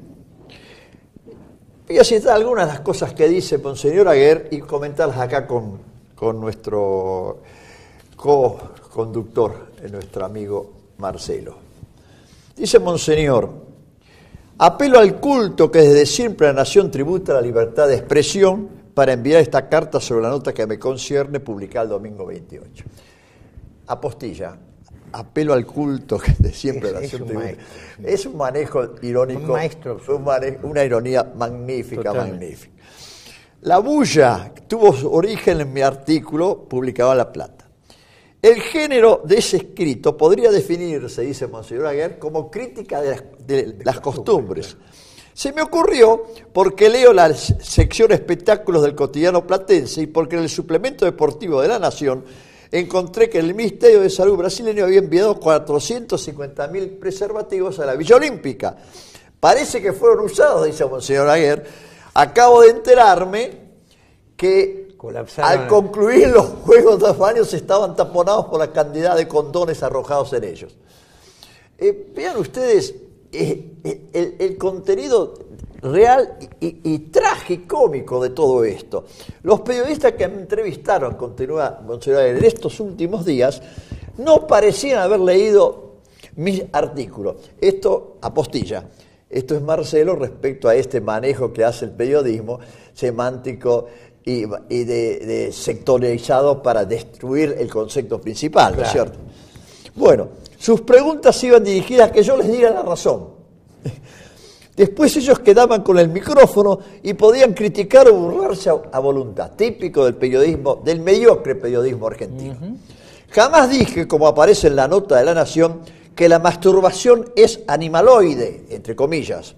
Voy a citar algunas de las cosas que dice Monseñor Aguer y comentarlas acá con, con nuestro co-conductor, nuestro amigo Marcelo. Dice Monseñor: apelo al culto que desde siempre la nación tributa a la libertad de expresión para enviar esta carta sobre la nota que me concierne, publicada el domingo veintiocho. Apostilla, apelo al culto que desde siempre la nación tributa. Es un manejo irónico, un maestro, un manejo, una ironía magnífica, totalmente. magnífica. La bulla tuvo su origen en mi artículo publicado en La Plata. El género de ese escrito podría definirse, dice Monseñor Aguer, como crítica de las, de, de las costumbres. Se me ocurrió porque leo la sección espectáculos del Cotidiano Platense y porque en el suplemento deportivo de La Nación encontré que el Ministerio de Salud brasileño había enviado cuatrocientos cincuenta mil preservativos a la Villa Olímpica. Parece que fueron usados, dice Monseñor Aguer. Acabo de enterarme que Colapsaron. Al concluir los Juegos de baños estaban taponados por la cantidad de condones arrojados en ellos. Eh, vean ustedes eh, eh, el, el contenido real y, y, y tragicómico de todo esto. Los periodistas que me entrevistaron, continúa Monseñor Aguer, en estos últimos días, no parecían haber leído mis artículos. Esto, apostilla. Esto es Marcelo respecto a este manejo que hace el periodismo semántico y, y de, de sectorizado para destruir el concepto principal, ¿no es cierto? Bueno, sus preguntas iban dirigidas a que yo les diga la razón. Después ellos quedaban con el micrófono y podían criticar o burlarse a, a voluntad, típico del periodismo, del mediocre periodismo argentino. Uh-huh. Jamás dije, como aparece en la nota de La Nación, que la masturbación es animaloide, entre comillas.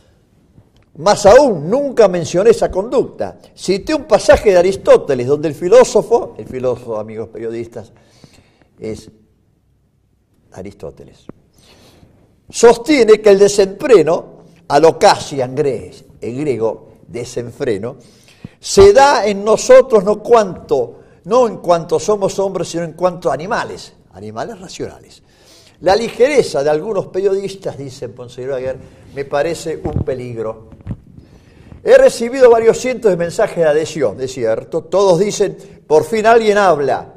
Más aún, nunca mencioné esa conducta. Cité un pasaje de Aristóteles, donde el filósofo, el filósofo, amigos periodistas, es Aristóteles, sostiene que el desenfreno, alocasia en griego, desenfreno, se da en nosotros no, cuanto, no en cuanto somos hombres, sino en cuanto a animales, animales racionales. La ligereza de algunos periodistas, dice Monseñor Aguer, me parece un peligro. He recibido varios cientos de mensajes de adhesión, es cierto. Todos dicen, por fin alguien habla.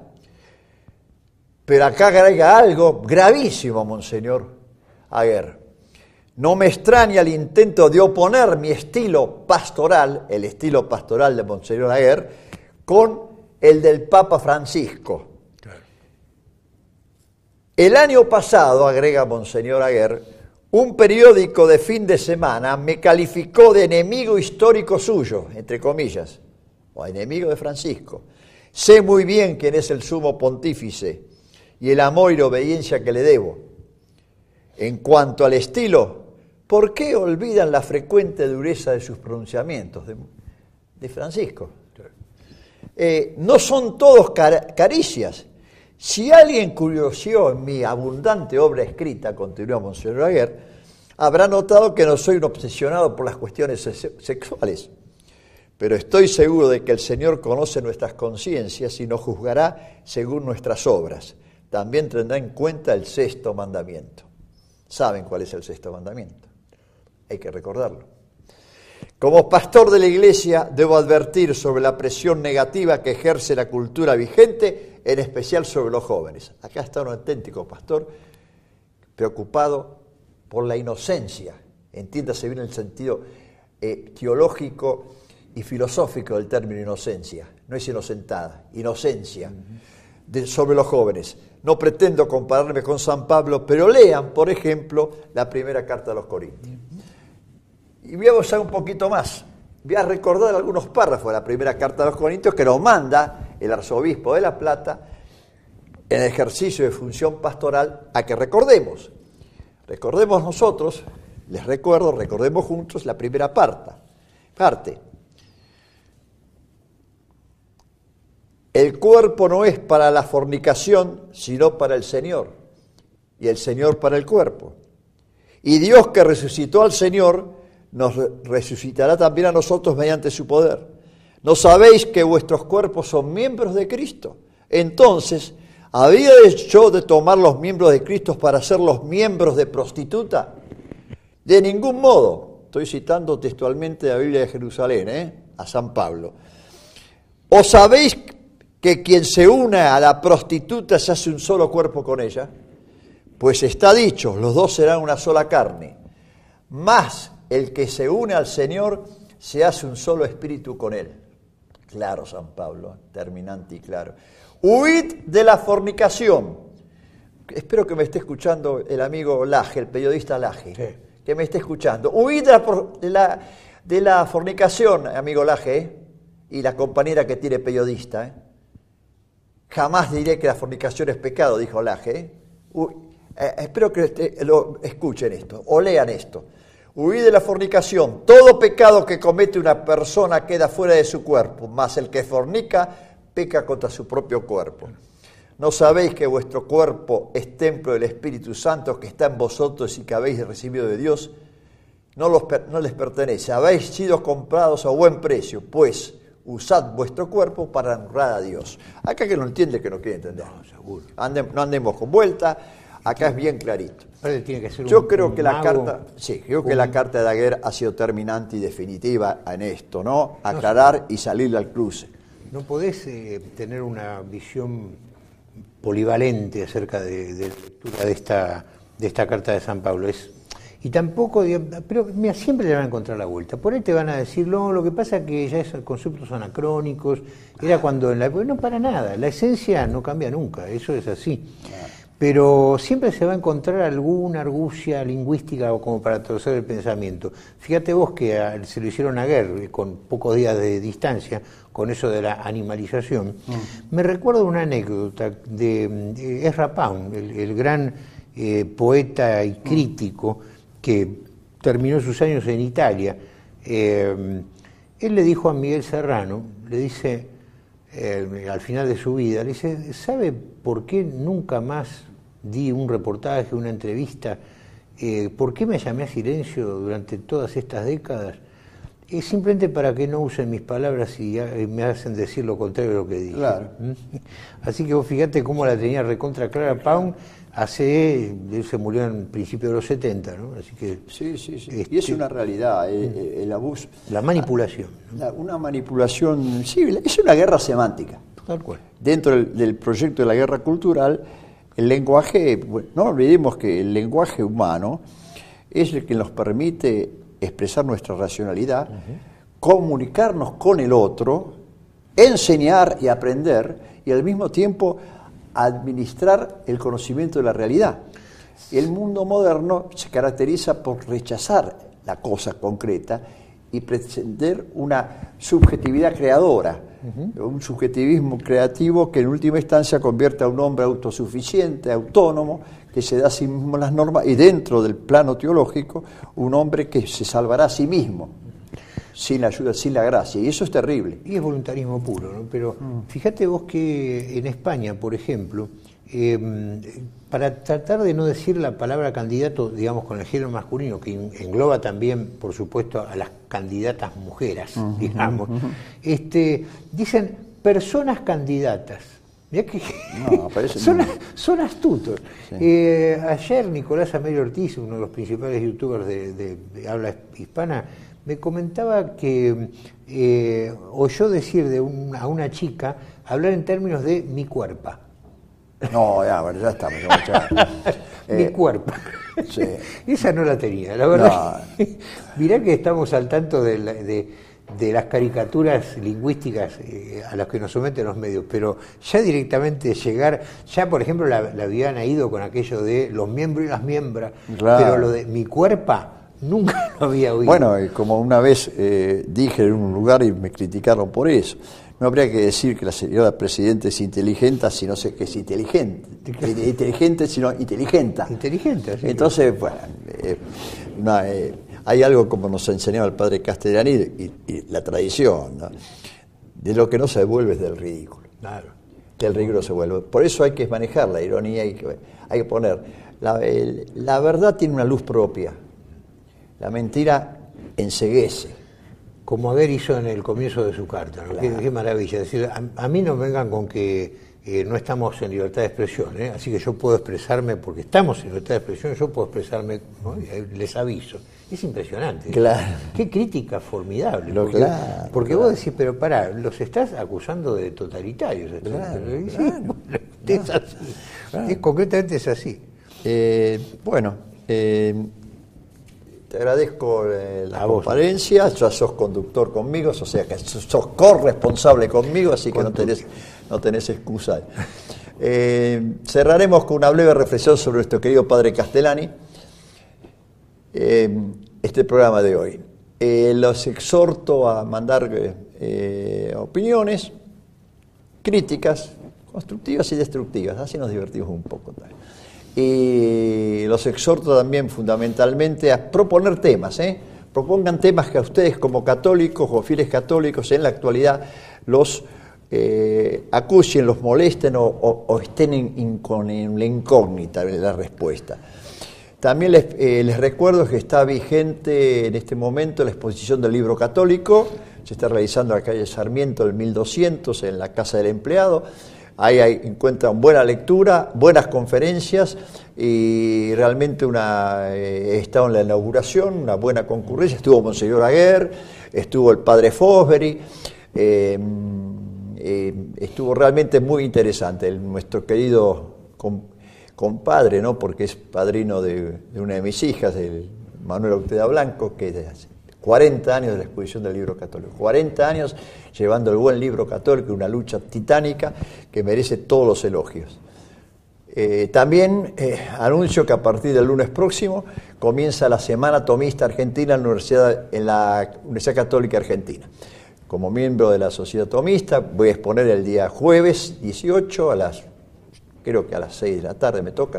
Pero acá agrega algo gravísimo, Monseñor Aguer. No me extraña el intento de oponer mi estilo pastoral, el estilo pastoral de Monseñor Aguer, con el del Papa Francisco. El año pasado, agrega Monseñor Aguer, un periódico de fin de semana me calificó de enemigo histórico suyo, entre comillas, o enemigo de Francisco. Sé muy bien quién es el sumo pontífice y el amor y la obediencia que le debo. En cuanto al estilo, ¿por qué olvidan la frecuente dureza de sus pronunciamientos de, de Francisco? Eh, no son todos car- caricias. Si alguien curioseó en mi abundante obra escrita, continúa Monseñor Aguer, habrá notado que no soy un obsesionado por las cuestiones se- sexuales, pero estoy seguro de que el Señor conoce nuestras conciencias y nos juzgará según nuestras obras. También tendrá en cuenta el sexto mandamiento. ¿Saben cuál es el sexto mandamiento? Hay que recordarlo. Como pastor de la Iglesia, debo advertir sobre la presión negativa que ejerce la cultura vigente, en especial sobre los jóvenes. Acá está un auténtico pastor preocupado por la inocencia, entiéndase bien el sentido eh, teológico y filosófico del término inocencia. No es inocentada, inocencia. De, sobre los jóvenes. No pretendo compararme con San Pablo, pero lean, por ejemplo, la primera carta a los Corintios. Y voy a usar un poquito más. Voy a recordar algunos párrafos de la primera carta a los Corintios que nos manda el arzobispo de La Plata en el ejercicio de función pastoral a que recordemos. Recordemos nosotros, les recuerdo, recordemos juntos la primera parte. Parte. El cuerpo no es para la fornicación, sino para el Señor, y el Señor para el cuerpo. Y Dios, que resucitó al Señor, nos resucitará también a nosotros mediante su poder. ¿No sabéis que vuestros cuerpos son miembros de Cristo? Entonces, ¿había yo de tomar los miembros de Cristo para ser los miembros de prostituta? De ningún modo. Estoy citando textualmente la Biblia de Jerusalén, ¿eh? A San Pablo. ¿O sabéis que quien se une a la prostituta se hace un solo cuerpo con ella? Pues está dicho, los dos serán una sola carne. Mas el que se une al Señor se hace un solo espíritu con él. Claro, San Pablo, terminante y claro. Huid de la fornicación. Espero que me esté escuchando el amigo Laje, el periodista Laje, sí. Que me esté escuchando. Huid de la, de la, de la fornicación, amigo Laje, ¿eh? Y la compañera que tiene periodista, ¿eh? Jamás diré que la fornicación es pecado, dijo Laje. ¿eh? Uy, eh, espero que este, lo escuchen esto, o lean esto. Huid de la fornicación. Todo pecado que comete una persona queda fuera de su cuerpo, mas el que fornica peca contra su propio cuerpo. ¿No sabéis que vuestro cuerpo es templo del Espíritu Santo que está en vosotros y que habéis recibido de Dios? No, los, no les pertenece. Habéis sido comprados a buen precio, pues usad vuestro cuerpo para honrar a Dios. Acá que no entiende, que no quiere entender. No, seguro. Ande, no andemos con vuelta. Acá es bien clarito. Tiene que ser yo un, creo un que la mago, carta, sí, creo un... que la carta de Daguerre ha sido terminante y definitiva en esto, ¿no? Aclarar no, y salir al cruce. No podés eh, tener una visión polivalente acerca de, de lectura de esta de esta carta de San Pablo. Es y tampoco, pero mira, siempre le van a encontrar la vuelta. Por ahí te van a decir, no, lo que pasa es que ya esos conceptos anacrónicos, era cuando en la no para nada, la esencia no cambia nunca, eso es así. Pero siempre se va a encontrar alguna argucia lingüística o como para torcer el pensamiento. Fíjate vos que a, se lo hicieron a Guerre con pocos días de distancia, con eso de la animalización. Mm. Me recuerdo una anécdota de, de Ezra Pound, el, el gran eh, poeta y crítico que terminó sus años en Italia. Eh, él le dijo a Miguel Serrano, le dice... Eh, al final de su vida, le dice, ¿sabe por qué nunca más di un reportaje, una entrevista? Eh, ¿Por qué me llamé a silencio durante todas estas décadas? Es simplemente para que no usen mis palabras y me hacen decir lo contrario de lo que dije. Claro. Así que vos fíjate cómo la tenía recontra clara Pound. Hace, él se murió en principio de los setenta, ¿no? Así que sí, sí, sí. Este, y es una realidad, el, el abuso. La manipulación. La, una manipulación, sí, es una guerra semántica. Tal cual. Dentro del, del proyecto de la guerra cultural, el lenguaje, bueno, no olvidemos que el lenguaje humano es el que nos permite expresar nuestra racionalidad, uh-huh. comunicarnos con el otro, enseñar y aprender, y al mismo tiempo administrar el conocimiento de la realidad. El mundo moderno se caracteriza por rechazar la cosa concreta y pretender una subjetividad creadora, uh-huh. un subjetivismo creativo que en última instancia convierte a un hombre autosuficiente, autónomo, que se da a sí mismo las normas, y dentro del plano teológico, un hombre que se salvará a sí mismo, sin la ayuda, sin la gracia, y eso es terrible. Y es voluntarismo puro, ¿no? Pero mm. fíjate vos que en España, por ejemplo, eh, para tratar de no decir la palabra candidato, digamos, con el género masculino, que engloba también, por supuesto, a las candidatas mujeres, uh-huh, digamos, uh-huh. este, dicen personas candidatas. Mirá que no, son, son astutos. Sí. Eh, ayer Nicolás Amelio Ortiz, uno de los principales youtubers de, de, de habla hispana, me comentaba que eh, oyó decir de un, a una chica hablar en términos de mi cuerpo. No, ya, bueno, ya estamos. Ya, mi eh, cuerpo. Sí. Esa no la tenía, la verdad. No. Mirá que estamos al tanto de, la, de, de las caricaturas lingüísticas eh, a las que nos someten los medios, pero ya directamente llegar, ya por ejemplo la, la habían ido con aquello de los miembros y las miembras, claro. Pero lo de mi cuerpo nunca lo había oído. Bueno, y como una vez eh, dije en un lugar y me criticaron por eso, no habría que decir que la señora Presidenta es inteligente, sino sé que es inteligente, inteligente sino inteligenta. Inteligente, sí. Entonces, bueno, eh, no, eh, hay algo como nos ha enseñado el padre Castellani y, y la tradición, ¿no? De lo que no se vuelve es del ridículo. Claro. Del ridículo se vuelve. Por eso hay que manejar la ironía, hay que, hay que poner. La, el, la verdad tiene una luz propia. La mentira enceguece. Como Aguer hizo en el comienzo de su carta, ¿no? Claro. Qué, qué maravilla. Es decir, a, a mí no vengan con que eh, no estamos en libertad de expresión, ¿eh? Así que yo puedo expresarme, porque estamos en libertad de expresión, yo puedo expresarme, ¿no? Les aviso. Es impresionante. Claro. Qué crítica formidable. Lo porque claro, porque claro. vos decís, pero pará, los estás acusando de totalitarios. Claro, sí, claro, bueno, es claro, así. claro. Es, concretamente es así. Eh, bueno, eh, te agradezco eh, la A vos. comparecencia, ya sos conductor conmigo, o sea que sos, sos corresponsable conmigo, así que no tenés, no tenés excusa. Eh, cerraremos con una breve reflexión sobre nuestro querido padre Castellani, eh, este programa de hoy. Eh, los exhorto a mandar eh, opiniones, críticas, constructivas y destructivas, así nos divertimos un poco también. Y los exhorto también fundamentalmente a proponer temas, ¿eh? Propongan temas que a ustedes como católicos o fieles católicos en la actualidad los eh, acusen, los molesten o, o, o estén en, en, con en la incógnita de la respuesta. También les, eh, les recuerdo que está vigente en este momento la exposición del libro católico, se está realizando en la calle Sarmiento del mil doscientos en la Casa del Empleado. Ahí hay, encuentran buena lectura, buenas conferencias y realmente una, eh, he estado en la inauguración, una buena concurrencia. Estuvo Monseñor Aguer, estuvo el padre Fosbury, eh, eh, estuvo realmente muy interesante. El, nuestro querido com, compadre, ¿no? Porque es padrino de, de una de mis hijas, el Manuel Octeda Blanco, que es de hace cuarenta años de la exposición del libro católico, cuarenta años llevando el buen libro católico, una lucha titánica que merece todos los elogios. Eh, también eh, anuncio que a partir del lunes próximo comienza la Semana Tomista Argentina en la Universidad, en la Universidad Católica Argentina. Como miembro de la Sociedad Tomista voy a exponer el día jueves dieciocho, a las, creo que a las seis de la tarde me toca,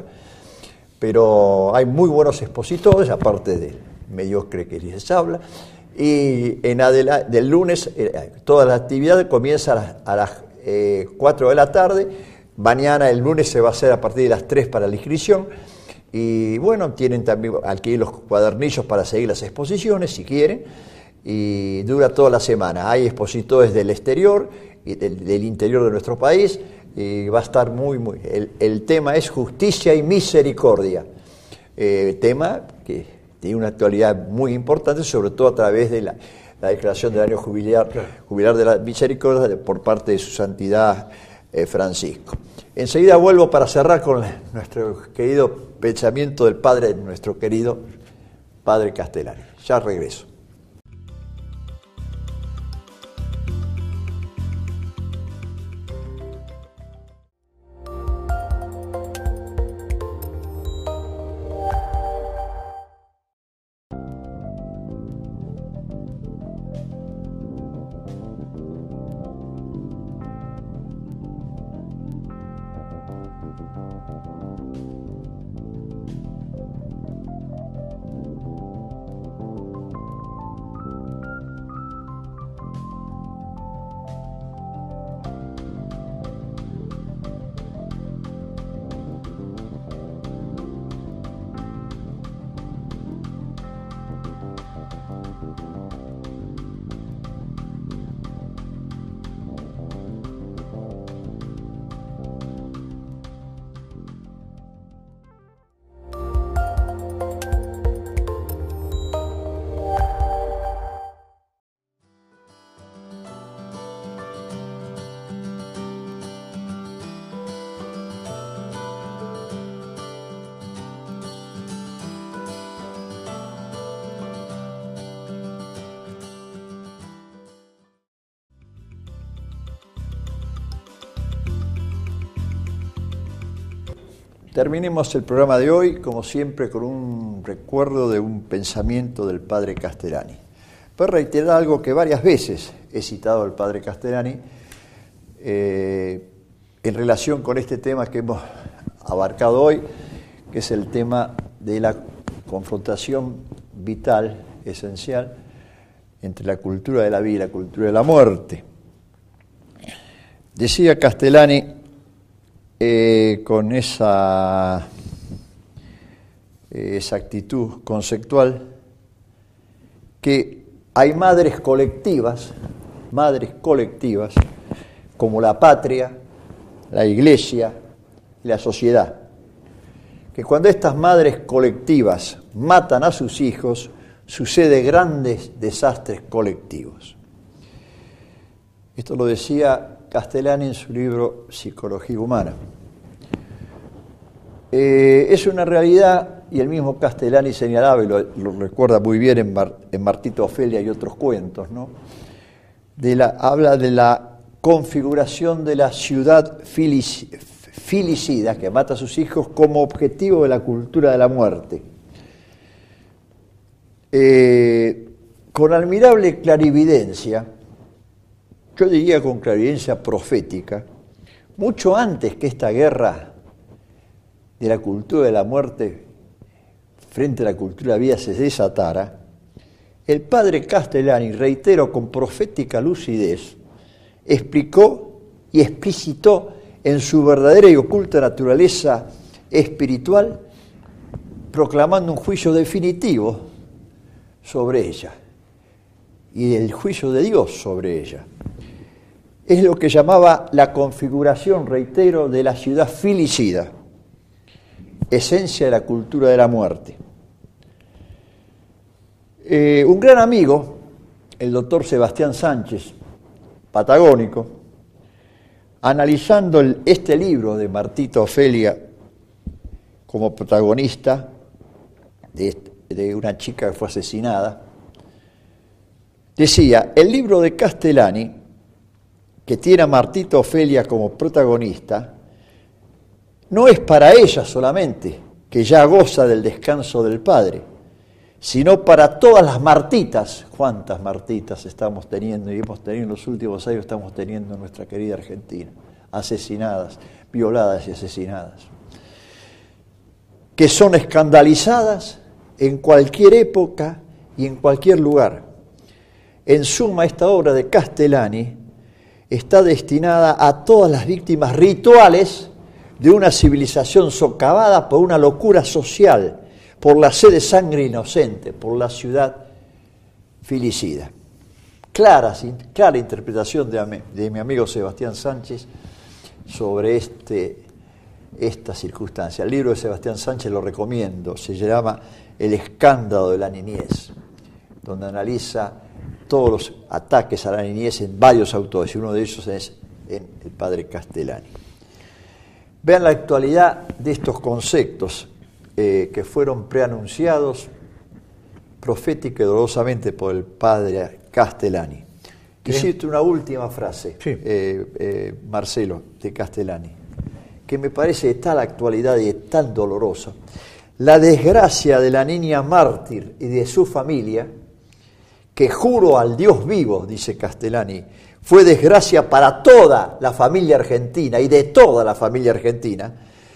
pero hay muy buenos expositores, aparte de mediocre que les habla, y en adela, del lunes eh, toda la actividad comienza a las, a las eh, cuatro de la tarde, mañana el lunes se va a hacer a partir de las tres para la inscripción, y bueno, tienen también aquí los cuadernillos para seguir las exposiciones si quieren, y dura toda la semana. Hay expositores del exterior y del, del interior de nuestro país, y va a estar muy, muy... El, el tema es justicia y misericordia, eh, tema que tiene una actualidad muy importante, sobre todo a través de la, la declaración del año jubilar, claro. jubilar de la misericordia de, por parte de su santidad eh, Francisco. Enseguida vuelvo para cerrar con la, nuestro querido pensamiento del padre, nuestro querido padre Castellani. Ya regreso. terminemos el programa de hoy, como siempre, con un recuerdo de un pensamiento del padre Castellani. Pues reiterar algo que varias veces he citado al padre Castellani eh, en relación con este tema que hemos abarcado hoy, que es el tema de la confrontación vital, esencial, entre la cultura de la vida y la cultura de la muerte. Decía Castellani, eh, con esa, eh, esa actitud conceptual, que hay madres colectivas, madres colectivas, como la patria, la iglesia y la sociedad, que cuando estas madres colectivas matan a sus hijos, sucede grandes desastres colectivos. Esto lo decía Castellani en su libro Psicología Humana. Eh, es una realidad, y el mismo Castellani señalaba, y lo, lo recuerda muy bien en, Mar, en Martita Ofelia y otros cuentos, ¿no? De la, habla de la configuración de la ciudad filic, filicida, que mata a sus hijos, como objetivo de la cultura de la muerte. Eh, con admirable clarividencia, yo diría con clarividencia profética, mucho antes que esta guerra de la cultura de la muerte frente a la cultura de la vida se desatara, el padre Castellani, reitero con profética lucidez, explicó y explicitó en su verdadera y oculta naturaleza espiritual, proclamando un juicio definitivo sobre ella y el juicio de Dios sobre ella. Es lo que llamaba la configuración, reitero, de la ciudad filicida, esencia de la cultura de la muerte. Eh, un gran amigo, el doctor Sebastián Sánchez, patagónico, analizando el, este libro de Martita Ofelia como protagonista de, de una chica que fue asesinada, decía, el libro de Castellani, que tiene a Martita Ofelia como protagonista, no es para ella solamente, que ya goza del descanso del Padre, sino para todas las Martitas. ¿Cuántas Martitas estamos teniendo y hemos tenido en los últimos años, estamos teniendo en nuestra querida Argentina? Asesinadas, violadas y asesinadas. Que son escandalizadas en cualquier época y en cualquier lugar. En suma, esta obra de Castellani está destinada a todas las víctimas rituales de una civilización socavada por una locura social, por la sed de sangre inocente, por la ciudad filicida. Clara, clara interpretación de, de mi amigo Sebastián Sánchez sobre este, esta circunstancia. El libro de Sebastián Sánchez lo recomiendo, se llama El escándalo de la niñez, donde analiza todos los ataques a la niñez en varios autores, y uno de ellos es en el padre Castellani. Vean la actualidad de estos conceptos eh, que fueron preanunciados profética y dolorosamente por el padre Castellani. Quisiera una última frase, sí. eh, eh, Marcelo, de Castellani, que me parece de tal actualidad y de tan dolorosa. La desgracia de la niña mártir y de su familia, que juro al Dios vivo, dice Castellani, fue desgracia para toda la familia argentina y de toda la familia argentina,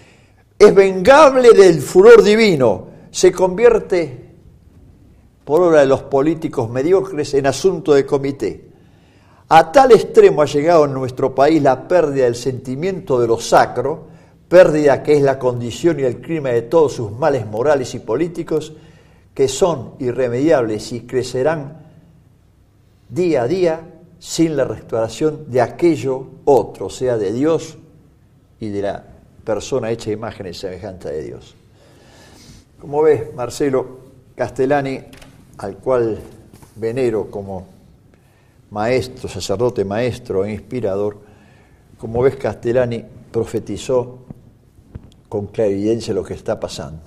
es vengable del furor divino, se convierte, por obra de los políticos mediocres, en asunto de comité. A tal extremo ha llegado en nuestro país la pérdida del sentimiento de lo sacro, pérdida que es la condición y el crimen de todos sus males morales y políticos, que son irremediables y crecerán día a día sin la restauración de aquello otro, o sea, de Dios y de la persona hecha imagen y semejanza de Dios. Como ves, Marcelo, Castellani, al cual venero como maestro, sacerdote, maestro e inspirador, como ves, Castellani profetizó con clarividencia lo que está pasando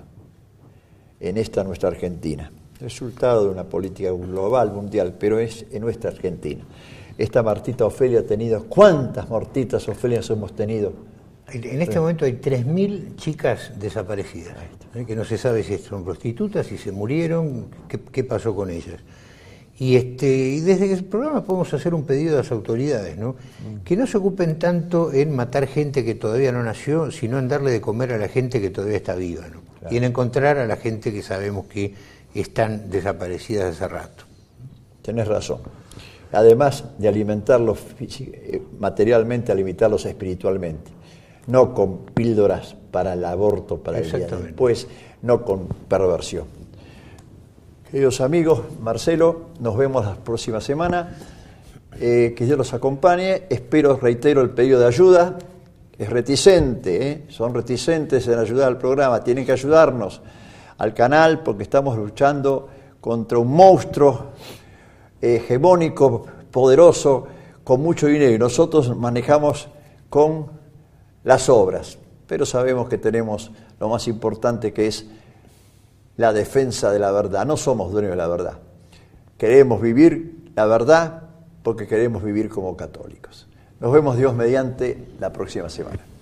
en esta nuestra Argentina. Resultado de una política global, mundial, pero es en nuestra Argentina. Esta Martita Ofelia ha tenido, ¿cuántas Martitas Ofelias hemos tenido En este momento hay tres mil chicas desaparecidas, ¿eh? que no se sabe si son prostitutas, si se murieron, qué, qué pasó con ellas. Y, este, y desde el programa podemos hacer un pedido a las autoridades, ¿no? Que no se ocupen tanto en matar gente que todavía no nació, sino en darle de comer a la gente que todavía está viva, ¿no? Claro. Y en encontrar a la gente que sabemos que están desaparecidas hace rato. Tenés razón. Además de alimentarlos materialmente, alimentarlos espiritualmente. No con píldoras para el aborto, para el día después, no con perversión. Queridos amigos, Marcelo, nos vemos la próxima semana. Eh, que Dios los acompañe. Espero, reitero, el pedido de ayuda. Es reticente, ¿eh? son reticentes en ayudar al programa. Tienen que ayudarnos al canal porque estamos luchando contra un monstruo hegemónico, poderoso, con mucho dinero. Y nosotros manejamos con las obras. Pero sabemos que tenemos lo más importante, que es la defensa de la verdad. No somos dueños de la verdad. Queremos vivir la verdad porque queremos vivir como católicos. Nos vemos, Dios mediante, la próxima semana.